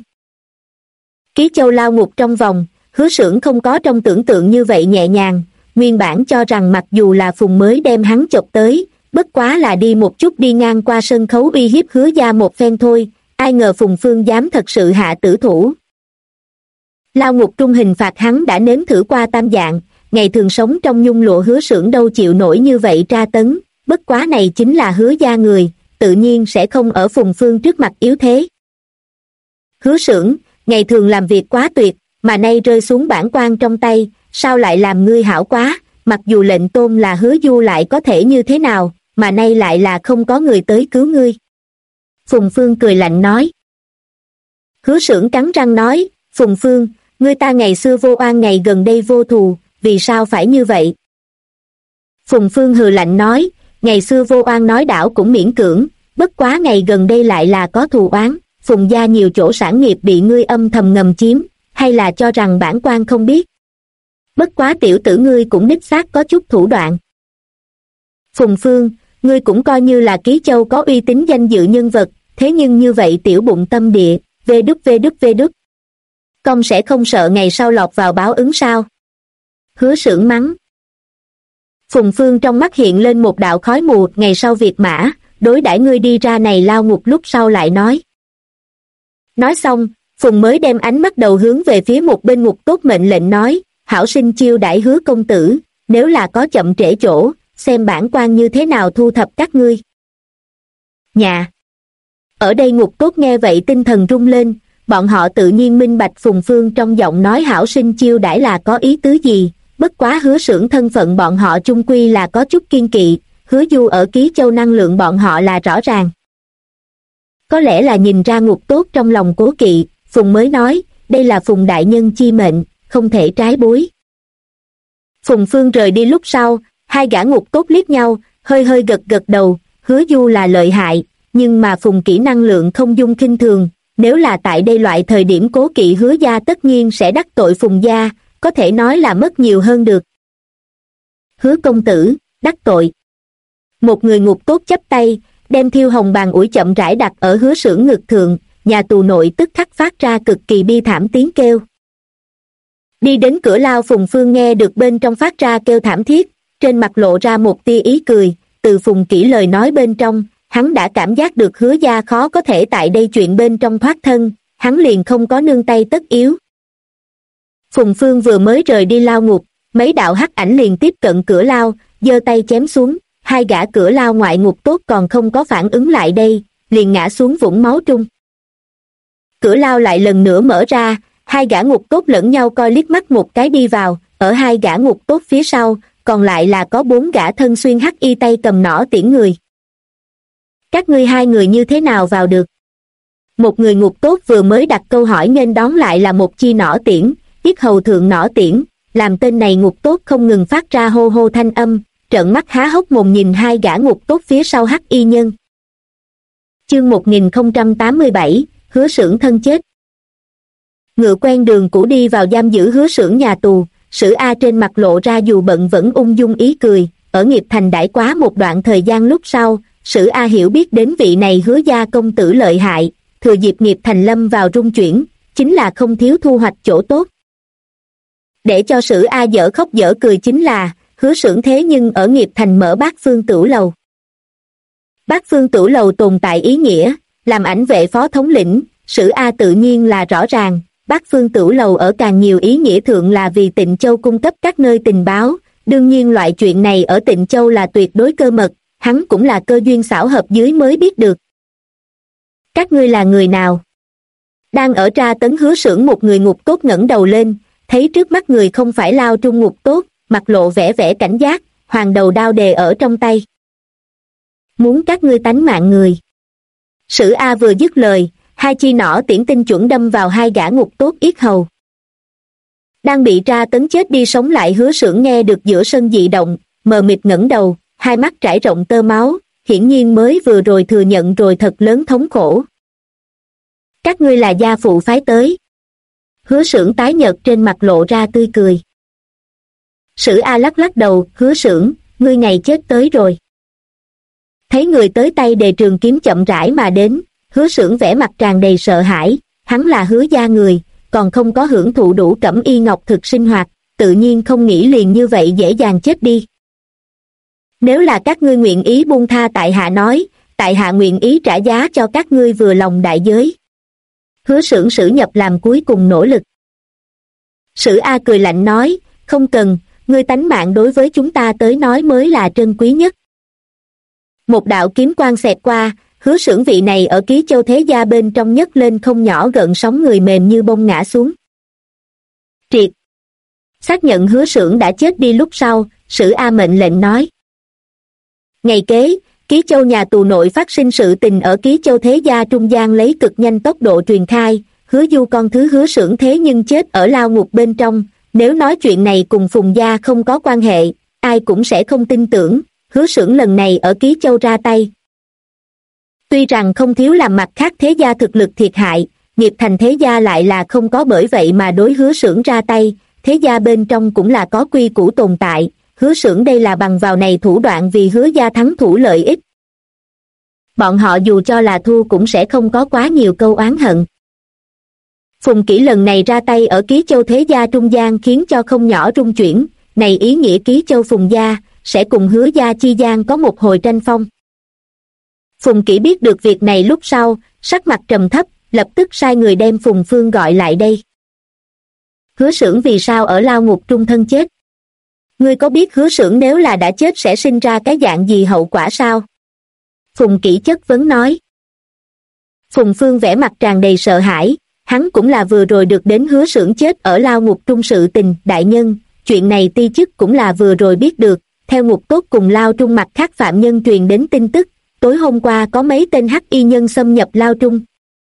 Ký Châu lao ngục trong vòng, Hứa Xưởng không có trong tưởng tượng như vậy nhẹ nhàng, nguyên bản cho rằng mặc dù là Phùng mới đem hắn chộp tới, bất quá là đi một chút đi ngang qua sân khấu uy hiếp Hứa gia một phen thôi, ai ngờ Phùng Phương dám thật sự hạ tử thủ. Lao ngục trung hình phạt hắn đã nếm thử qua tam dạng, ngày thường sống trong nhung lụa Hứa Xưởng đâu chịu nổi như vậy tra tấn, bất quá này chính là Hứa gia người, tự nhiên sẽ không ở Phùng Phương trước mặt yếu thế. Hứa Xưởng, ngày thường làm việc quá tuyệt, mà nay rơi xuống bản quan trong tay, sao lại làm ngươi hảo quá, mặc dù lệnh tôn là Hứa Du lại có thể như thế nào, mà nay lại là không có người tới cứu ngươi. Phùng Phương cười lạnh nói. Hứa Xưởng cắn răng nói, Phùng Phương, ngươi ta ngày xưa vô oan ngày gần đây vô thù, vì sao phải như vậy? Phùng Phương hừ lạnh nói, ngày xưa vô oan nói đảo cũng miễn cưỡng, bất quá ngày gần đây lại là có thù oán, Phùng gia nhiều chỗ sản nghiệp bị ngươi âm thầm ngầm chiếm, hay là cho rằng bản quan không biết? Bất quá tiểu tử ngươi cũng đích xác có chút thủ đoạn. Phùng Phương, ngươi cũng coi như là Ký Châu có uy tín danh dự nhân vật, thế nhưng như vậy tiểu bụng tâm địa, vê đúc. Công sẽ không sợ ngày sau lọt vào báo ứng sao? Hứa Xưởng mắng. Phùng Phương trong mắt hiện lên một đạo khói mù, ngày sau Việt Mã, đối đãi ngươi đi ra này lao ngục lúc sau lại nói. Nói xong, Phùng mới đem ánh mắt đầu hướng về phía một bên ngục tốt mệnh lệnh nói, hảo sinh chiêu đãi Hứa công tử, nếu là có chậm trễ chỗ, xem bản quan như thế nào thu thập các ngươi. Nhà. Ở đây ngục tốt nghe vậy tinh thần rung lên, bọn họ tự nhiên minh bạch Phùng Phương trong giọng nói hảo sinh chiêu đãi là có ý tứ gì, bất quá Hứa Xưởng thân phận bọn họ chung quy là có chút kiên kỵ, Hứa Du ở Ký Châu năng lượng bọn họ là rõ ràng. Có lẽ là nhìn ra ngục tốt trong lòng cố kỵ, Phùng mới nói, đây là Phùng đại nhân chi mệnh, không thể trái bối. Phùng Phương rời đi lúc sau, hai gã ngục tốt liếc nhau, hơi gật đầu, Hứa Du là lợi hại, nhưng mà Phùng kỹ năng lượng không dung khinh thường, nếu là tại đây loại thời điểm cố kỵ Hứa gia tất nhiên sẽ đắc tội Phùng gia, có thể nói là mất nhiều hơn được. Hứa công tử, đắc tội. Một người ngục tốt chắp tay, đem thiêu hồng bàn ủi chậm rãi đặt ở Hứa Xưởng ngực thượng, nhà tù nội tức khắc phát ra cực kỳ bi thảm tiếng kêu. Đi đến cửa lao Phùng Phương nghe được bên trong phát ra kêu thảm thiết, trên mặt lộ ra một tia ý cười, từ Phùng kỹ lời nói bên trong, hắn đã cảm giác được Hứa gia khó có thể tại đây chuyện bên trong thoát thân, hắn liền không có nương tay tất yếu. Phùng Phương vừa mới rời đi lao ngục, mấy đạo hắc ảnh liền tiếp cận cửa lao, giơ tay chém xuống, hai gã cửa lao ngoại ngục tốt còn không có phản ứng lại đây, liền ngã xuống vũng máu trung. Cửa lao lại lần nữa mở ra, hai gã ngục tốt lẫn nhau coi liếc mắt một cái đi vào, ở hai gã ngục tốt phía sau, còn lại là có 4 gã thân xuyên hắc y tay cầm nỏ tiễn người. Các ngươi hai người như thế nào vào được? Một người ngục tốt vừa mới đặt câu hỏi nên đón lại là một chi nỏ tiễn, yết hầu thượng nỏ tiễn, làm tên này ngục tốt không ngừng phát ra hô hô thanh âm, trợn mắt há hốc mồm nhìn hai gã ngục tốt phía sau hắc y nhân. Chương 1087, Hứa Xưởng thân chết. Ngựa quen đường cũ đi vào giam giữ Hứa Xưởng nhà tù, Sử A trên mặt lộ ra dù bận vẫn ung dung ý cười, ở Nghiệp Thành đãi quá một đoạn thời gian lúc sau, Sử A hiểu biết đến vị này Hứa gia công tử lợi hại, thừa dịp Nghiệp Thành lâm vào rung chuyển, chính là không thiếu thu hoạch chỗ tốt. Để cho Sử A dở khóc dở cười chính là, Hứa Xưởng thế nhưng ở Nghiệp Thành mở Bát Phương Tửu Lầu. Bát Phương Tửu Lầu tồn tại ý nghĩa, làm ảnh vệ phó thống lĩnh, Sử A tự nhiên là rõ ràng, Bát Phương Tửu Lầu ở càng nhiều ý nghĩa thượng là vì Tịnh Châu cung cấp các nơi tình báo, đương nhiên loại chuyện này ở Tịnh Châu là tuyệt đối cơ mật, hắn cũng là cơ duyên xảo hợp dưới mới biết được. Các ngươi là người nào? Đang ở tra tấn Hứa Xưởng một người ngục tốt ngẩng đầu lên, thấy trước mắt người không phải lao trung ngục tốt, mặt lộ vẻ cảnh giác, hoàng đầu đao đề ở trong tay. Muốn các ngươi tánh mạng người. Sử A vừa dứt lời, hai chi nỏ tiễn tinh chuẩn đâm vào hai gã ngục tốt yết hầu. Đang bị tra tấn chết đi sống lại Hứa Xưởng nghe được giữa sân dị động, mờ mịt ngẩng đầu, hai mắt trải rộng tơ máu, hiển nhiên mới vừa rồi thừa nhận rồi thật lớn thống khổ. Các ngươi là gia phụ phái tới. Hứa Xưởng tái nhợt trên mặt lộ ra tươi cười. Sử A lắc đầu, Hứa Xưởng, ngươi ngày chết tới rồi. Thấy người tới tay đề trường kiếm chậm rãi mà đến, Hứa Xưởng vẻ mặt tràn đầy sợ hãi, hắn là Hứa gia người, còn không có hưởng thụ đủ cẩm y ngọc thực sinh hoạt, tự nhiên không nghĩ liền như vậy dễ dàng chết đi. Nếu là các ngươi nguyện ý buông tha tại hạ nói, tại hạ nguyện ý trả giá cho các ngươi vừa lòng đại giới. Hứa Xưởng sử nhập làm cuối cùng nỗ lực. Sử A cười lạnh nói, không cần, ngươi tánh mạng đối với chúng ta tới nói mới là trân quý nhất. Một đạo kiếm quang xẹt qua, Hứa Xưởng vị này ở Ký Châu thế gia bên trong nhấc lên không nhỏ gợn sóng, người mềm như bông ngã xuống. Triệt. Xác nhận Hứa Xưởng đã chết đi lúc sau, Sử A mệnh lệnh nói. Ngày kế, Ký Châu nhà tù nội phát sinh sự tình ở Ký Châu thế gia trung gian lấy cực nhanh tốc độ truyền khai, Hứa Du con thứ Hứa Xưởng thế nhưng chết ở lao ngục bên trong, nếu nói chuyện này cùng Phùng gia không có quan hệ, ai cũng sẽ không tin tưởng, Hứa Xưởng lần này ở Ký Châu ra tay. Tuy rằng không thiếu làm mặt khác thế gia thực lực thiệt hại, Nghiệp Thành thế gia lại là không có bởi vậy mà đối Hứa Xưởng ra tay, thế gia bên trong cũng là có quy củ tồn tại, Hứa Xưởng đây là bằng vào này thủ đoạn vì Hứa gia thắng thủ lợi ích. Bọn họ dù cho là thua cũng sẽ không có quá nhiều câu oán hận. Phùng Kỷ lần này ra tay ở Ký Châu thế gia trung gian khiến cho không nhỏ rung chuyển, này ý nghĩa Ký Châu Phùng gia sẽ cùng Hứa gia chi gian có một hồi tranh phong. Phùng Kỷ biết được việc này lúc sau, sắc mặt trầm thấp, lập tức sai người đem Phùng Phương gọi lại đây. Hứa Xưởng vì sao ở lao ngục trung thân chết? Ngươi có biết Hứa Xưởng nếu là đã chết sẽ sinh ra cái dạng gì hậu quả sao? Phùng Kỷ chất vấn nói. Phùng Phương vẻ mặt tràn đầy sợ hãi, hắn cũng là vừa rồi được đến Hứa Xưởng chết ở lao ngục trung sự tình, đại nhân, chuyện này ti chức cũng là vừa rồi biết được, theo ngục tốt cùng lao trung mặt khác phạm nhân truyền đến tin tức, tối hôm qua có mấy tên hắc y nhân xâm nhập lao trung.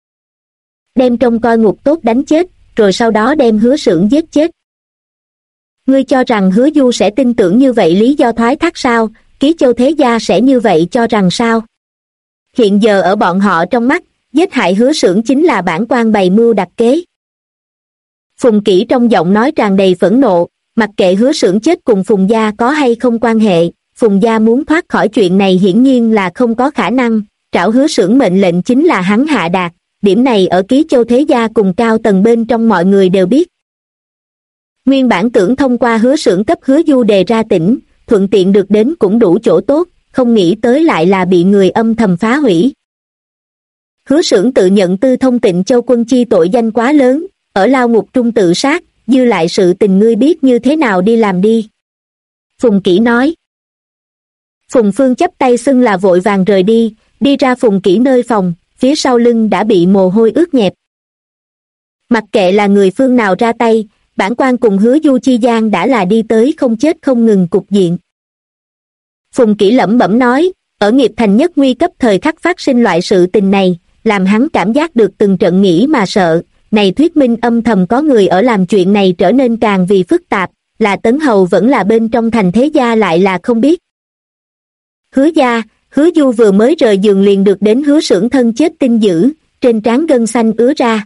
Đem trông coi ngục tốt đánh chết, rồi sau đó đem Hứa Xưởng giết chết. Ngươi cho rằng Hứa Du sẽ tin tưởng như vậy lý do thoái thác sao, Ký Châu thế gia sẽ như vậy cho rằng sao? Hiện giờ ở bọn họ trong mắt, giết hại Hứa Xưởng chính là bản quan bày mưu đặt kế. Phùng Kỷ trong giọng nói tràn đầy phẫn nộ, mặc kệ Hứa Xưởng chết cùng Phùng gia có hay không quan hệ, Phùng gia muốn thoát khỏi chuyện này hiển nhiên là không có khả năng, trảo Hứa Xưởng mệnh lệnh chính là hắn hạ đạt, điểm này ở Ký Châu thế gia cùng cao tầng bên trong mọi người đều biết. Nguyên bản tưởng thông qua Hứa Xưởng cấp Hứa Du đề ra tỉnh, thuận tiện được đến cũng đủ chỗ tốt, không nghĩ tới lại là bị người âm thầm phá hủy. Hứa Xưởng tự nhận Tư Thông Tịnh Châu Quân chi tội danh quá lớn, ở lao ngục trung tự sát, dư lại sự tình ngươi biết như thế nào đi làm đi. Phùng Kỷ nói. Phùng Phương chắp tay xưng là vội vàng rời đi, đi ra Phùng Kỷ nơi phòng, phía sau lưng đã bị mồ hôi ướt nhẹp. Mặc kệ là người phương nào ra tay, bản quan cùng Hứa Du chi gian đã là đi tới không chết không ngừng cục diện. Phùng Kỷ lẩm bẩm nói, ở Nghiệp Thành nhất nguy cấp thời khắc phát sinh loại sự tình này, làm hắn cảm giác được từng trận nghĩ mà sợ, này thuyết minh âm thầm có người ở làm chuyện này trở nên càng vì phức tạp, là Tấn Hầu vẫn là bên trong thành thế gia lại là không biết. Hứa gia, Hứa Du vừa mới rời giường liền được đến Hứa Xưởng thân chết tin dữ, trên trán gân xanh ứa ra.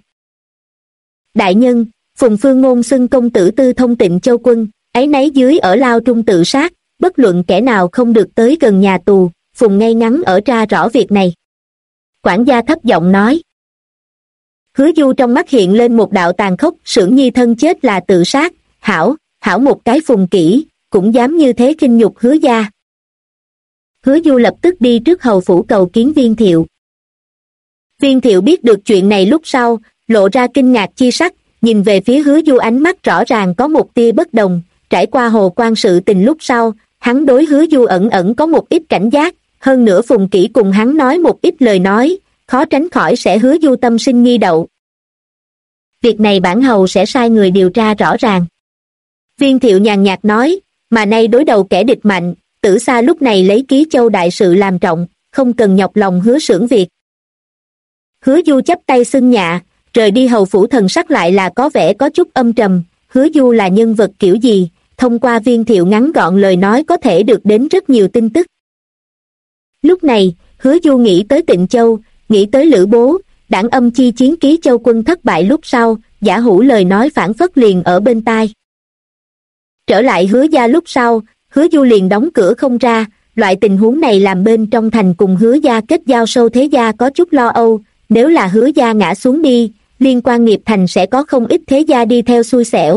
Đại nhân, Phùng Phương ngôn xưng công tử Tư Thông Tịnh Châu Quân, ấy nấy dưới ở lao trung tự sát, bất luận kẻ nào không được tới gần nhà tù, Phùng ngay ngắn ở tra rõ việc này. Quản gia thấp giọng nói. Hứa Du trong mắt hiện lên một đạo tàn khốc, Xưởng nhi thân chết là tự sát, hảo một cái Phùng Kỷ, cũng dám như thế khinh nhục Hứa gia. Hứa Du lập tức đi trước hầu phủ cầu kiến Viên Thiệu. Viên Thiệu biết được chuyện này lúc sau, lộ ra kinh ngạc chi sắc, nhìn về phía Hứa Du ánh mắt rõ ràng có một tia bất đồng, trải qua hồ quan sự tình lúc sau, hắn đối Hứa Du ẩn ẩn có một ít cảnh giác, hơn nữa Phùng Kỷ cùng hắn nói một ít lời nói, khó tránh khỏi sẽ Hứa Du tâm sinh nghi đậu. Việc này bản hầu sẽ sai người điều tra rõ ràng. Viên Thiệu nhàn nhạt nói, mà nay đối đầu kẻ địch mạnh, Tử Sa lúc này lấy Ký Châu đại sự làm trọng, không cần nhọc lòng Hứa Xưởng việc. Hứa Du chắp tay xưng nhạ, rời đi hầu phủ thần sắc lại là có vẻ có chút âm trầm, Hứa Du là nhân vật kiểu gì, thông qua Viên Thiệu ngắn gọn lời nói có thể được đến rất nhiều tin tức. Lúc này, Hứa Du nghĩ tới Tịnh Châu, nghĩ tới Lữ Bố, đảng âm chi chiến Ký Châu quân thất bại lúc sau, giả hủ lời nói phản phất liền ở bên tai. Trở lại Hứa gia lúc sau, Hứa Du liền đóng cửa không ra, loại tình huống này làm bên trong thành cùng Hứa gia kết giao sâu thế gia có chút lo âu, nếu là Hứa gia ngã xuống đi, liên quan Nghiệp Thành sẽ có không ít thế gia đi theo xui xẻo.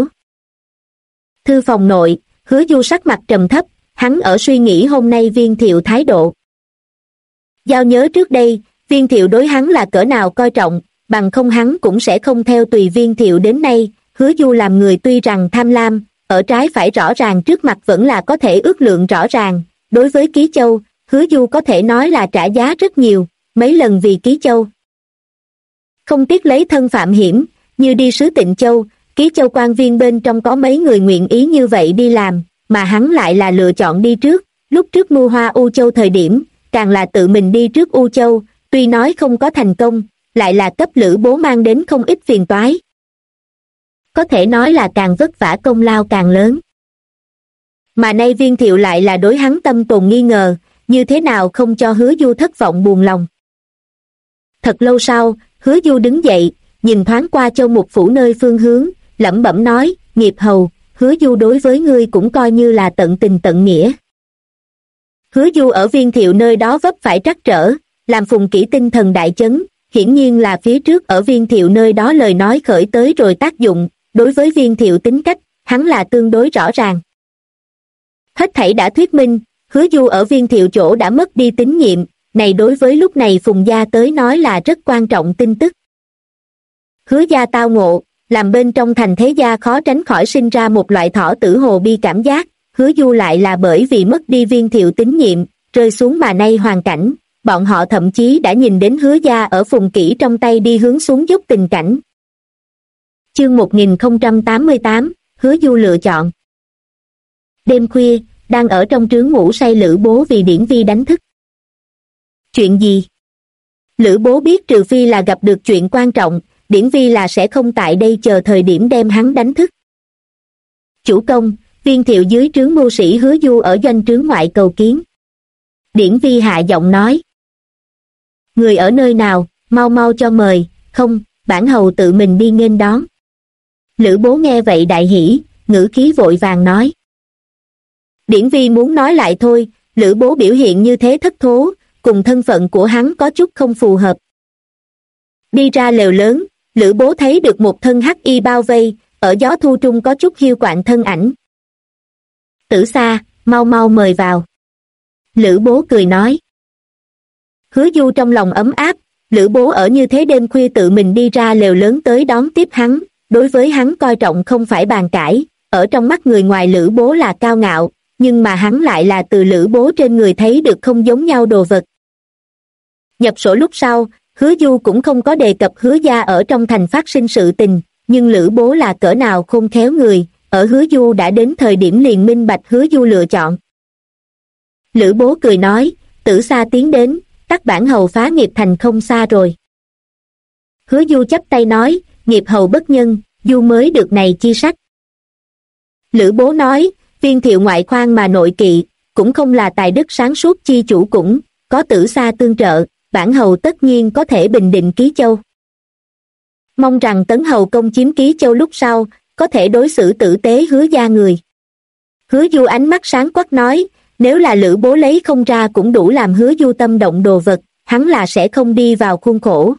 Thư phòng nội, Hứa Du sắc mặt trầm thấp, hắn ở suy nghĩ hôm nay Viên Thiệu thái độ. Giao nhớ trước đây, Viên Thiệu đối hắn là cỡ nào coi trọng, bằng không hắn cũng sẽ không theo tùy Viên Thiệu đến nay, Hứa Du làm người tuy rằng tham lam, ở trái phải rõ ràng trước mặt vẫn là có thể ước lượng rõ ràng. Đối với Ký Châu, Hứa Du có thể nói là trả giá rất nhiều, mấy lần vì Ký Châu. Không tiếc lấy thân phạm hiểm, như đi sứ Tịnh Châu, Ký Châu quan viên bên trong có mấy người nguyện ý như vậy đi làm, mà hắn lại là lựa chọn đi trước. Lúc trước mưu hoa U Châu thời điểm, càng là tự mình đi trước U Châu, tuy nói không có thành công, lại là cấp Lữ Bố mang đến không ít phiền toái. Có thể nói là càng vất vả công lao càng lớn. Mà nay Viên Thiệu lại là đối hắn tâm tồn nghi ngờ, như thế nào không cho Hứa Du thất vọng buồn lòng. Thật lâu sau, Hứa Du đứng dậy, nhìn thoáng qua Châu Mục Phủ nơi phương hướng, lẩm bẩm nói, Nghiệp hầu, Hứa Du đối với ngươi cũng coi như là tận tình tận nghĩa. Hứa Du ở Viên Thiệu nơi đó vấp phải trắc trở, làm Phùng Kỷ tinh thần đại chấn, hiển nhiên là phía trước ở Viên Thiệu nơi đó lời nói khởi tới rồi tác dụng, đối với Viên Thiệu tính cách, hắn là tương đối rõ ràng. Hết thảy đã thuyết minh, Hứa Du ở Viên Thiệu chỗ đã mất đi tín nhiệm, này đối với lúc này Phùng gia tới nói là rất quan trọng tin tức. Hứa gia tao ngộ, làm bên trong thành thế gia khó tránh khỏi sinh ra một loại thỏ tử hồ bi cảm giác, Hứa Du lại là bởi vì mất đi Viên Thiệu tín nhiệm, rơi xuống mà nay hoàn cảnh, bọn họ thậm chí đã nhìn đến Hứa gia ở Phùng Kỷ trong tay đi hướng xuống dốc tình cảnh. Chương 1088, Hứa Du lựa chọn. Đêm khuya, đang ở trong trướng ngủ say Lữ Bố vì Điển Vi đánh thức. Chuyện gì? Lữ Bố biết trừ phi là gặp được chuyện quan trọng, Điển Vi là sẽ không tại đây chờ thời điểm đem hắn đánh thức. Chủ công, Viên Thiệu dưới trướng mưu sĩ Hứa Du ở doanh trướng ngoại cầu kiến. Điển Vi hạ giọng nói. Người ở nơi nào, mau mau cho mời, không, bản hầu tự mình đi nghênh đón. Lữ Bố nghe vậy đại hỉ, ngữ khí vội vàng nói. Điển Vi muốn nói lại thôi, Lữ Bố biểu hiện như thế thất thố, cùng thân phận của hắn có chút không phù hợp. Đi ra lều lớn, Lữ Bố thấy được một thân hắc y bao vây, ở gió thu trung có chút hiu quạnh thân ảnh. Tử Sa, mau mau mời vào. Lữ Bố cười nói. Hứa Du trong lòng ấm áp, Lữ Bố ở như thế đêm khuya tự mình đi ra lều lớn tới đón tiếp hắn, đối với hắn coi trọng không phải bàn cãi, ở trong mắt người ngoài Lữ Bố là cao ngạo, nhưng mà hắn lại là từ Lữ Bố trên người thấy được không giống nhau đồ vật. Nhập sổ lúc sau, Hứa Du cũng không có đề cập Hứa gia ở trong thành phát sinh sự tình, nhưng Lữ Bố là cỡ nào khôn khéo người, ở Hứa Du đã đến thời điểm liền minh bạch Hứa Du lựa chọn. Lữ Bố cười nói, Tử Sa tiến đến, các bản hầu phá nghiệp thành không xa rồi. Hứa Du chắp tay nói, nghiệp hầu bất nhân, Du mới được này chi sách. Lữ Bố nói, Viên Thiệu ngoại khoan mà nội kỵ, cũng không là tài đức sáng suốt chi chủ cũng, có Tử Sa tương trợ, bản hầu tất nhiên có thể bình định Ký Châu. Mong rằng Tấn hầu công chiếm Ký Châu lúc sau, có thể đối xử tử tế Hứa gia người. Hứa Du ánh mắt sáng quắc nói, nếu là Lữ Bố lấy không ra cũng đủ làm Hứa Du tâm động đồ vật, hắn là sẽ không đi vào khuôn khổ.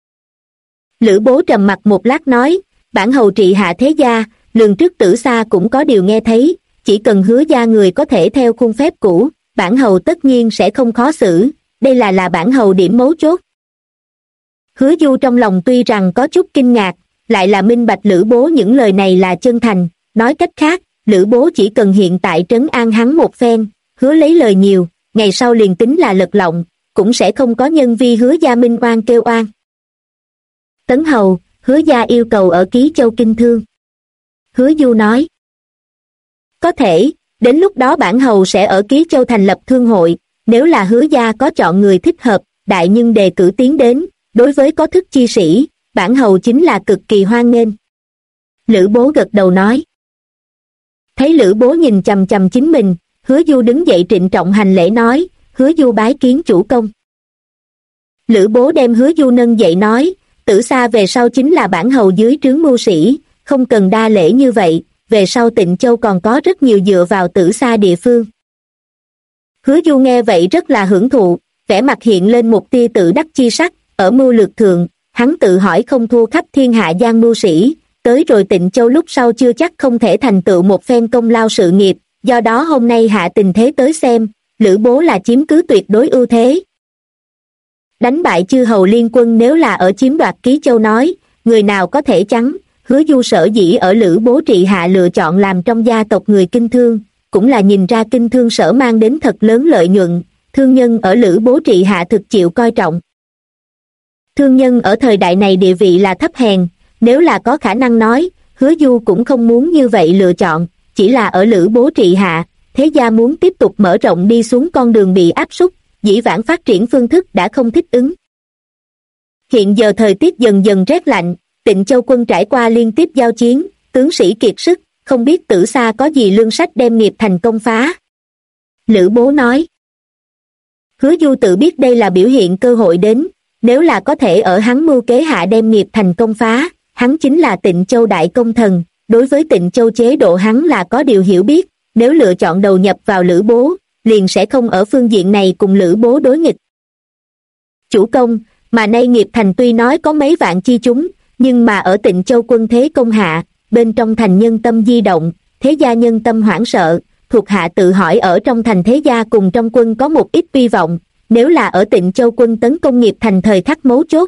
Lữ Bố trầm mặt một lát nói, bản hầu trị hạ thế gia, lường trước Tử Sa cũng có điều nghe thấy, chỉ cần Hứa gia người có thể theo khuôn phép cũ, bản hầu tất nhiên sẽ không khó xử, đây là bản hầu điểm mấu chốt. Hứa Du trong lòng tuy rằng có chút kinh ngạc, lại là minh bạch Lữ Bố những lời này là chân thành, nói cách khác, Lữ Bố chỉ cần hiện tại trấn an hắn một phen, hứa lấy lời nhiều, ngày sau liền tính là lật lọng, cũng sẽ không có nhân vi Hứa gia minh oan kêu oan. Tấn hầu, Hứa gia yêu cầu ở Ký Châu kinh thương. Hứa Du nói. Có thể, đến lúc đó bản hầu sẽ ở Ký Châu thành lập thương hội, nếu là Hứa gia có chọn người thích hợp, đại nhân đề cử tiến đến, đối với có thức chi sĩ, bản hầu chính là cực kỳ hoan nghênh. Lữ Bố gật đầu nói. Thấy Lữ Bố nhìn chằm chằm chính mình, Hứa Du đứng dậy trịnh trọng hành lễ nói, Hứa Du bái kiến chủ công. Lữ Bố đem Hứa Du nâng dậy nói, Tử Sa về sau chính là bản hầu dưới trướng mưu sĩ, không cần đa lễ như vậy, về sau Tịnh Châu còn có rất nhiều dựa vào Tử Sa địa phương. Hứa Du nghe vậy rất là hưởng thụ, vẻ mặt hiện lên một tia tự đắc chi sắc, ở mưu lược thượng, hắn tự hỏi không thua khắp thiên hạ gian mưu sĩ, tới rồi Tịnh Châu lúc sau chưa chắc không thể thành tựu một phen công lao sự nghiệp, do đó hôm nay hạ tình thế tới xem, Lữ Bố là chiếm cứ tuyệt đối ưu thế. Đánh bại chư hầu liên quân nếu là ở chiếm đoạt Ký Châu nói, người nào có thể chắn, Hứa Du sở dĩ ở Lữ Bố trị hạ lựa chọn làm trong gia tộc người Kinh Thương, cũng là nhìn ra Kinh Thương sở mang đến thật lớn lợi nhuận, thương nhân ở Lữ Bố trị hạ thực chịu coi trọng. Thương nhân ở thời đại này địa vị là thấp hèn, nếu là có khả năng nói, Hứa Du cũng không muốn như vậy lựa chọn, chỉ là ở Lữ Bố trị hạ, thế gia muốn tiếp tục mở rộng đi xuống con đường bị áp súc, dĩ vãng phát triển phương thức đã không thích ứng. Hiện giờ thời tiết dần dần rét lạnh, Tịnh Châu quân trải qua liên tiếp giao chiến, tướng sĩ kiệt sức, không biết Tử Sa có gì lương sách đem nghiệp thành công phá. Lữ Bố nói. Hứa Du tự biết đây là biểu hiện cơ hội đến, nếu là có thể ở hắn mưu kế hạ đem nghiệp thành công phá, hắn chính là Tịnh Châu đại công thần, đối với Tịnh Châu chế độ hắn là có điều hiểu biết, nếu lựa chọn đầu nhập vào Lữ Bố, liền sẽ không ở phương diện này cùng Lữ Bố đối nghịch. Chủ công, mà nay nghiệp thành tuy nói có mấy vạn chi chúng, nhưng mà ở Tịnh Châu quân thế công hạ, bên trong thành nhân tâm di động, thế gia nhân tâm hoảng sợ, thuộc hạ tự hỏi ở trong thành thế gia cùng trong quân có một ít hy vọng, nếu là ở Tịnh Châu quân tấn công nghiệp thành thời khắc mấu chốt.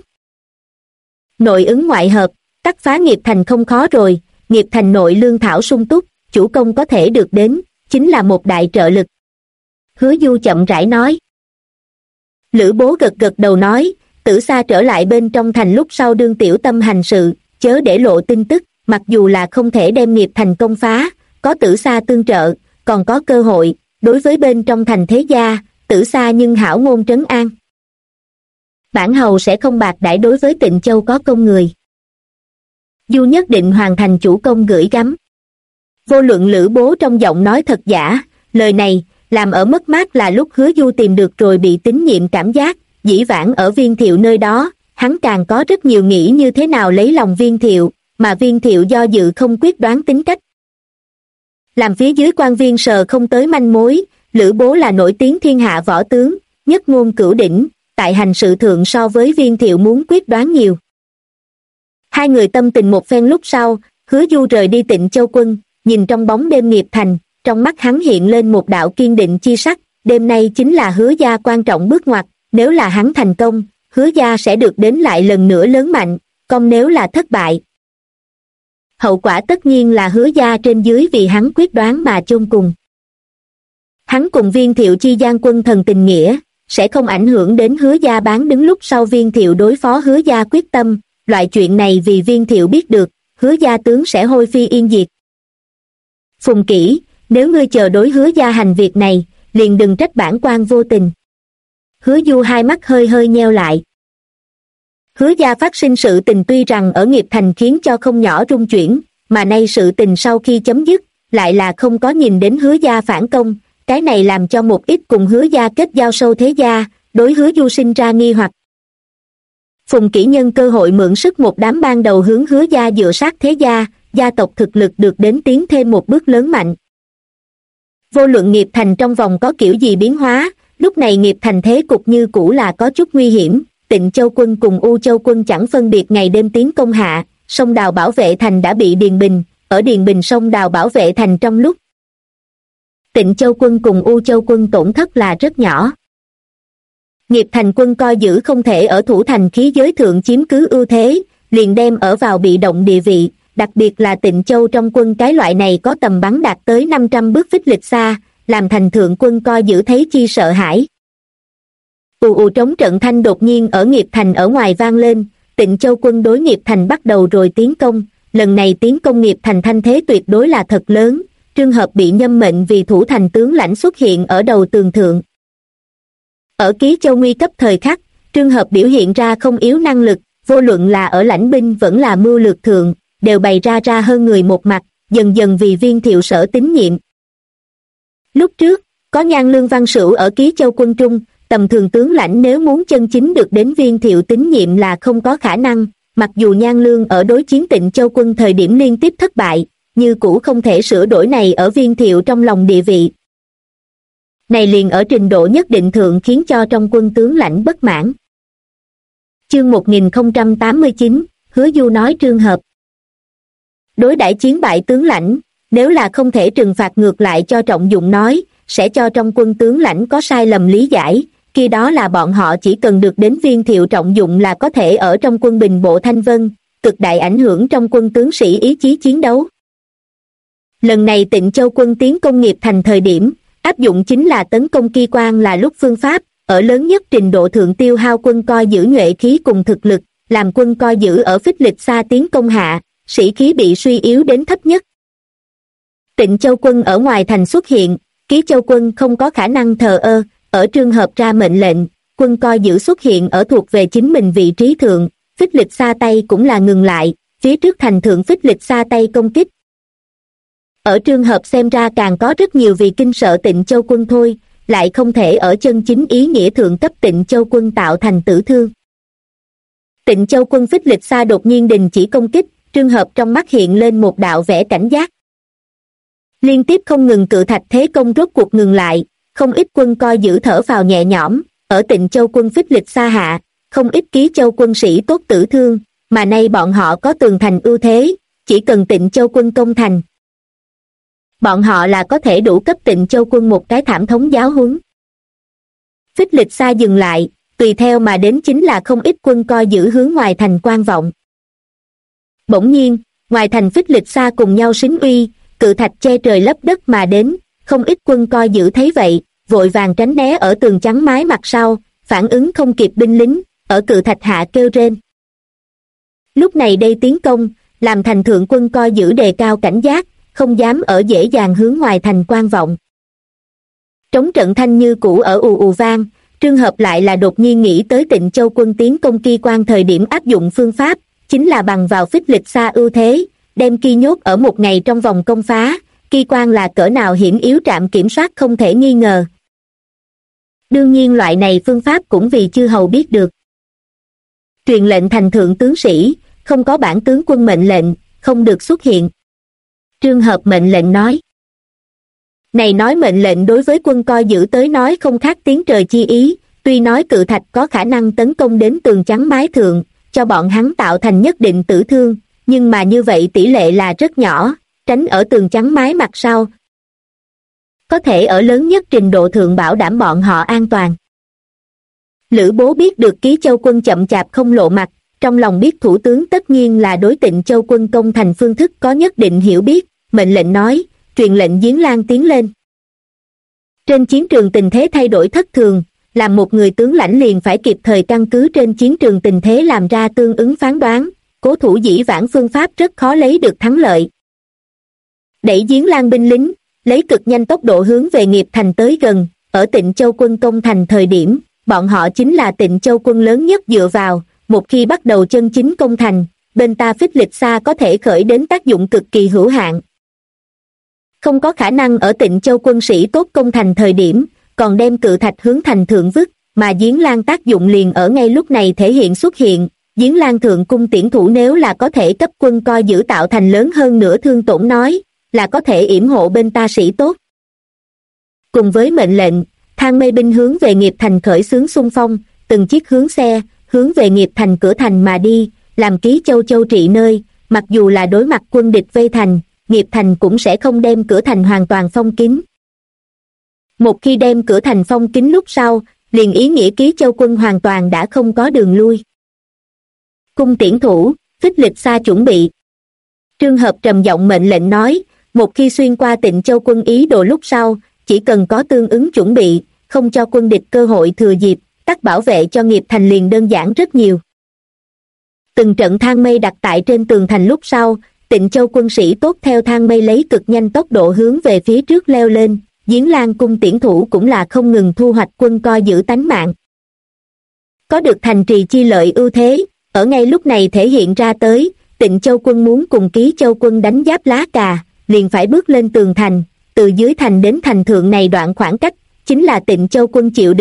Nội ứng ngoại hợp, cắt phá nghiệp thành không khó rồi, nghiệp thành nội lương thảo sung túc, chủ công có thể được đến, chính là một đại trợ lực. Hứa Du chậm rãi nói. Lữ Bố gật gật đầu nói, Tử Sa trở lại bên trong thành lúc sau đương tiểu tâm hành sự, chớ để lộ tin tức, mặc dù là không thể đem nghiệp thành công phá, có Tử Sa tương trợ, còn có cơ hội, đối với bên trong thành thế gia, Tử Sa nhưng hảo ngôn trấn an. Bản hầu sẽ không bạc đãi đối với Tịnh Châu có công người. Du nhất định hoàn thành chủ công gửi gắm. Vô luận Lữ Bố trong giọng nói thật giả, lời này, làm ở mất mát là lúc Hứa Du tìm được rồi bị tín nhiệm cảm giác, dĩ vãng ở Viên Thiệu nơi đó, hắn càng có rất nhiều nghĩ như thế nào lấy lòng Viên Thiệu, mà Viên Thiệu do dự không quyết đoán tính cách. Làm phía dưới quan viên sờ không tới manh mối, Lữ Bố là nổi tiếng thiên hạ võ tướng, nhất ngôn cửu đỉnh, tại hành sự thượng so với Viên Thiệu muốn quyết đoán nhiều. Hai người tâm tình một phen lúc sau, Hứa Du rời đi Tịnh Châu quân, nhìn trong bóng đêm nghiệp thành, trong mắt hắn hiện lên một đạo kiên định chi sắc, đêm nay chính là Hứa gia quan trọng bước ngoặt, nếu là hắn thành công, Hứa gia sẽ được đến lại lần nữa lớn mạnh, còn nếu là thất bại. Hậu quả tất nhiên là Hứa gia trên dưới vì hắn quyết đoán mà chôn cùng. Hắn cùng Viên Thiệu chi gian quân thần tình nghĩa, sẽ không ảnh hưởng đến Hứa gia bán đứng lúc sau Viên Thiệu đối phó Hứa gia quyết tâm, loại chuyện này vì Viên Thiệu biết được, Hứa gia tướng sẽ hôi phi yên diệt. Phùng Kỷ, nếu ngươi chờ đối Hứa gia hành việc này, liền đừng trách bản quan vô tình. Hứa Du hai mắt hơi hơi nheo lại. Hứa gia phát sinh sự tình tuy rằng ở nghiệp thành khiến cho không nhỏ rung chuyển, mà nay sự tình sau khi chấm dứt, lại là không có nhìn đến Hứa gia phản công, cái này làm cho một ít cùng Hứa gia kết giao sâu thế gia, đối Hứa Du sinh ra nghi hoặc. Phùng Kỷ nhân cơ hội mượn sức một đám ban đầu hướng Hứa gia dựa sát thế gia, gia tộc thực lực được đến tiến thêm một bước lớn mạnh. Vô luận nghiệp thành trong vòng có kiểu gì biến hóa, lúc này nghiệp thành thế cục như cũ là có chút nguy hiểm, Tịnh Châu quân cùng U Châu quân chẳng phân biệt ngày đêm tiến công hạ, sông Đào bảo vệ thành đã bị Điền Bình, ở Điền Bình sông Đào bảo vệ thành trong lúc. Tịnh Châu quân cùng U Châu quân tổn thất là rất nhỏ. Nghiệp thành quân coi giữ không thể ở thủ thành khí giới thượng chiếm cứ ưu thế, liền đem ở vào bị động địa vị, đặc biệt là Tịnh Châu trong quân cái loại này có tầm bắn đạt tới 500 bước phích lịch xa, làm thành thượng quân coi giữ thấy chi sợ hãi. Ù ù trống trận thanh đột nhiên ở nghiệp thành ở ngoài vang lên, Tịnh Châu quân đối nghiệp thành bắt đầu rồi tiến công, lần này tiến công nghiệp thành thanh thế tuyệt đối là thật lớn, trường hợp bị nhâm mệnh vì thủ thành tướng lãnh xuất hiện ở đầu tường thượng. Ở Ký Châu nguy cấp thời khắc, trường hợp biểu hiện ra không yếu năng lực, vô luận là ở lãnh binh vẫn là mưu lược thượng, đều bày ra hơn người một mặt, dần dần vì Viên Thiệu sở tín nhiệm. Lúc trước, có Nhan Lương Văn Sửu ở Ký Châu quân trung, tầm thường tướng lãnh nếu muốn chân chính được đến Viên Thiệu tín nhiệm là không có khả năng, mặc dù Nhan Lương ở đối chiến Tịnh Châu quân thời điểm liên tiếp thất bại, như cũ không thể sửa đổi này ở Viên Thiệu trong lòng địa vị. Này liền ở trình độ nhất định thượng khiến cho trong quân tướng lãnh bất mãn. Chương 1089, Hứa Du nói trường hợp. Đối đãi chiến bại tướng lãnh, nếu là không thể trừng phạt ngược lại cho trọng dụng nói, sẽ cho trong quân tướng lãnh có sai lầm lý giải, khi đó là bọn họ chỉ cần được đến Viên Thiệu trọng dụng là có thể ở trong quân bình bộ thanh vân, cực đại ảnh hưởng trong quân tướng sĩ ý chí chiến đấu. Lần này Tịnh Châu quân tiến công Nghiệp Thành thời điểm áp dụng chính là tấn công Ki Quan là lúc phương pháp, ở lớn nhất trình độ thượng tiêu hao quân coi giữ nhuệ khí cùng thực lực, làm quân coi giữ ở Phích Lịch Sa tiến công hạ, sĩ khí bị suy yếu đến thấp nhất. Tịnh Châu quân ở ngoài thành xuất hiện, Ký Châu quân không có khả năng thờ ơ, ở trường hợp ra mệnh lệnh, quân coi giữ xuất hiện ở thuộc về chính mình vị trí thượng, Phích Lịch Sa Tây cũng là ngừng lại, phía trước thành thượng Phích Lịch Sa Tây công kích. Ở trường hợp xem ra càng có rất nhiều vì kinh sợ Tịnh Châu quân thôi, lại không thể ở chân chính ý nghĩa thượng cấp Tịnh Châu quân tạo thành tử thương. Tịnh Châu quân Phích Lịch Sa đột nhiên đình chỉ công kích, trường hợp trong mắt hiện lên một đạo vẻ cảnh giác. Liên tiếp không ngừng cự thạch thế công rốt cuộc ngừng lại, không ít quân coi giữ thở phào nhẹ nhõm, ở Tịnh Châu quân Phích Lịch Sa hạ, không ít Ký Châu quân sĩ tốt tử thương, mà nay bọn họ có tường thành ưu thế, chỉ cần Tịnh Châu quân công thành. Bọn họ là có thể đủ cấp Tịnh Châu quân một cái thảm thống giáo huấn. Phích Lịch Sa dừng lại, tùy theo mà đến chính là không ít quân coi giữ hướng ngoài thành quan vọng. Bỗng nhiên, ngoài thành Phích Lịch Sa cùng nhau xính uy, cự thạch che trời lấp đất mà đến, không ít quân coi giữ thấy vậy, vội vàng tránh né ở tường trắng mái mặt sau, phản ứng không kịp binh lính, ở cự thạch hạ kêu rên. Lúc này đây tiến công, làm thành thượng quân coi giữ đề cao cảnh giác, không dám ở dễ dàng hướng ngoài thành quan vọng. Trống trận thanh như cũ ở ù ù vang, trường hợp lại là đột nhiên nghĩ tới Tịnh Châu quân tiến công Ki Quan thời điểm áp dụng phương pháp, chính là bằng vào Phích Lịch Sa ưu thế, đem Ki nhốt ở một ngày trong vòng công phá, Ki Quan là cỡ nào hiểm yếu trạm kiểm soát không thể nghi ngờ. Đương nhiên loại này phương pháp cũng vì chư hầu biết được. Truyền lệnh thành thượng tướng sĩ, không có bản tướng quân mệnh lệnh, không được xuất hiện. Trường hợp mệnh lệnh nói. Này nói mệnh lệnh đối với quân coi giữ tới nói không khác tiếng trời chi ý, tuy nói cự thạch có khả năng tấn công đến tường trắng mái thượng, cho bọn hắn tạo thành nhất định tử thương, nhưng mà như vậy tỷ lệ là rất nhỏ, tránh ở tường trắng mái mặt sau. Có thể ở lớn nhất trình độ thượng bảo đảm bọn họ an toàn. Lữ Bố biết được Ký Châu quân chậm chạp không lộ mặt, trong lòng biết thủ tướng tất nhiên là đối Tịnh Châu quân công thành phương thức có nhất định hiểu biết, mệnh lệnh nói, truyền lệnh Giếng Lang tiến lên. Trên chiến trường tình thế thay đổi thất thường, làm một người tướng lãnh liền phải kịp thời căn cứ trên chiến trường tình thế làm ra tương ứng phán đoán, cố thủ dĩ vãng phương pháp rất khó lấy được thắng lợi. Đẩy Giếng Lang binh lính, lấy cực nhanh tốc độ hướng về Nghiệp Thành tới gần, ở Tịnh Châu quân công thành thời điểm, bọn họ chính là Tịnh Châu quân lớn nhất dựa vào, một khi bắt đầu chân chính công thành, bên ta Phích Lịch Sa có thể khởi đến tác dụng cực kỳ hữu hạn. Không có khả năng ở Tịnh Châu quân sĩ tốt công thành thời điểm, còn đem cự thạch hướng thành thượng vứt, mà Giếng Lang tác dụng liền ở ngay lúc này thể hiện xuất hiện. Giếng Lang thượng cung tiễn thủ nếu là có thể cấp quân coi giữ tạo thành lớn hơn nửa thương tổn nói, là có thể yểm hộ bên ta sĩ tốt. Cùng với mệnh lệnh, Thang Mây binh hướng về Nghiệp Thành khởi xướng xung phong, từng chiếc hướng xe, hướng về Nghiệp Thành cửa thành mà đi, làm Ký Châu châu trị nơi, mặc dù là đối mặt quân địch vây thành, Nghiệp Thành cũng sẽ không đem cửa thành hoàn toàn phong kín. Một khi đem cửa thành phong kín lúc sau, liền ý nghĩa Ký Châu quân hoàn toàn đã không có đường lui. Cung tiễn thủ, Phích Lịch Sa chuẩn bị. Trường hợp trầm giọng mệnh lệnh nói, một khi xuyên qua Tịnh Châu quân ý đồ lúc sau, chỉ cần có tương ứng chuẩn bị, không cho quân địch cơ hội thừa dịp, tắc bảo vệ cho Nghiệp Thành liền đơn giản rất nhiều. Từng trận thang mây đặt tại trên tường thành lúc sau, Tịnh Châu quân sĩ tốt theo thang mây lấy cực nhanh tốc độ hướng về phía trước leo lên, Giếng Lang cung tiễn thủ cũng là không ngừng thu hoạch quân coi giữ tánh mạng. Có được thành trì chi lợi ưu thế, ở ngay lúc này thể hiện ra tới, Tịnh Châu quân muốn cùng Ký Châu quân đánh giáp lá cà, liền phải bước lên tường thành, từ dưới thành đến thành thượng này đoạn khoảng cách, chính là Tịnh Châu quân chịu được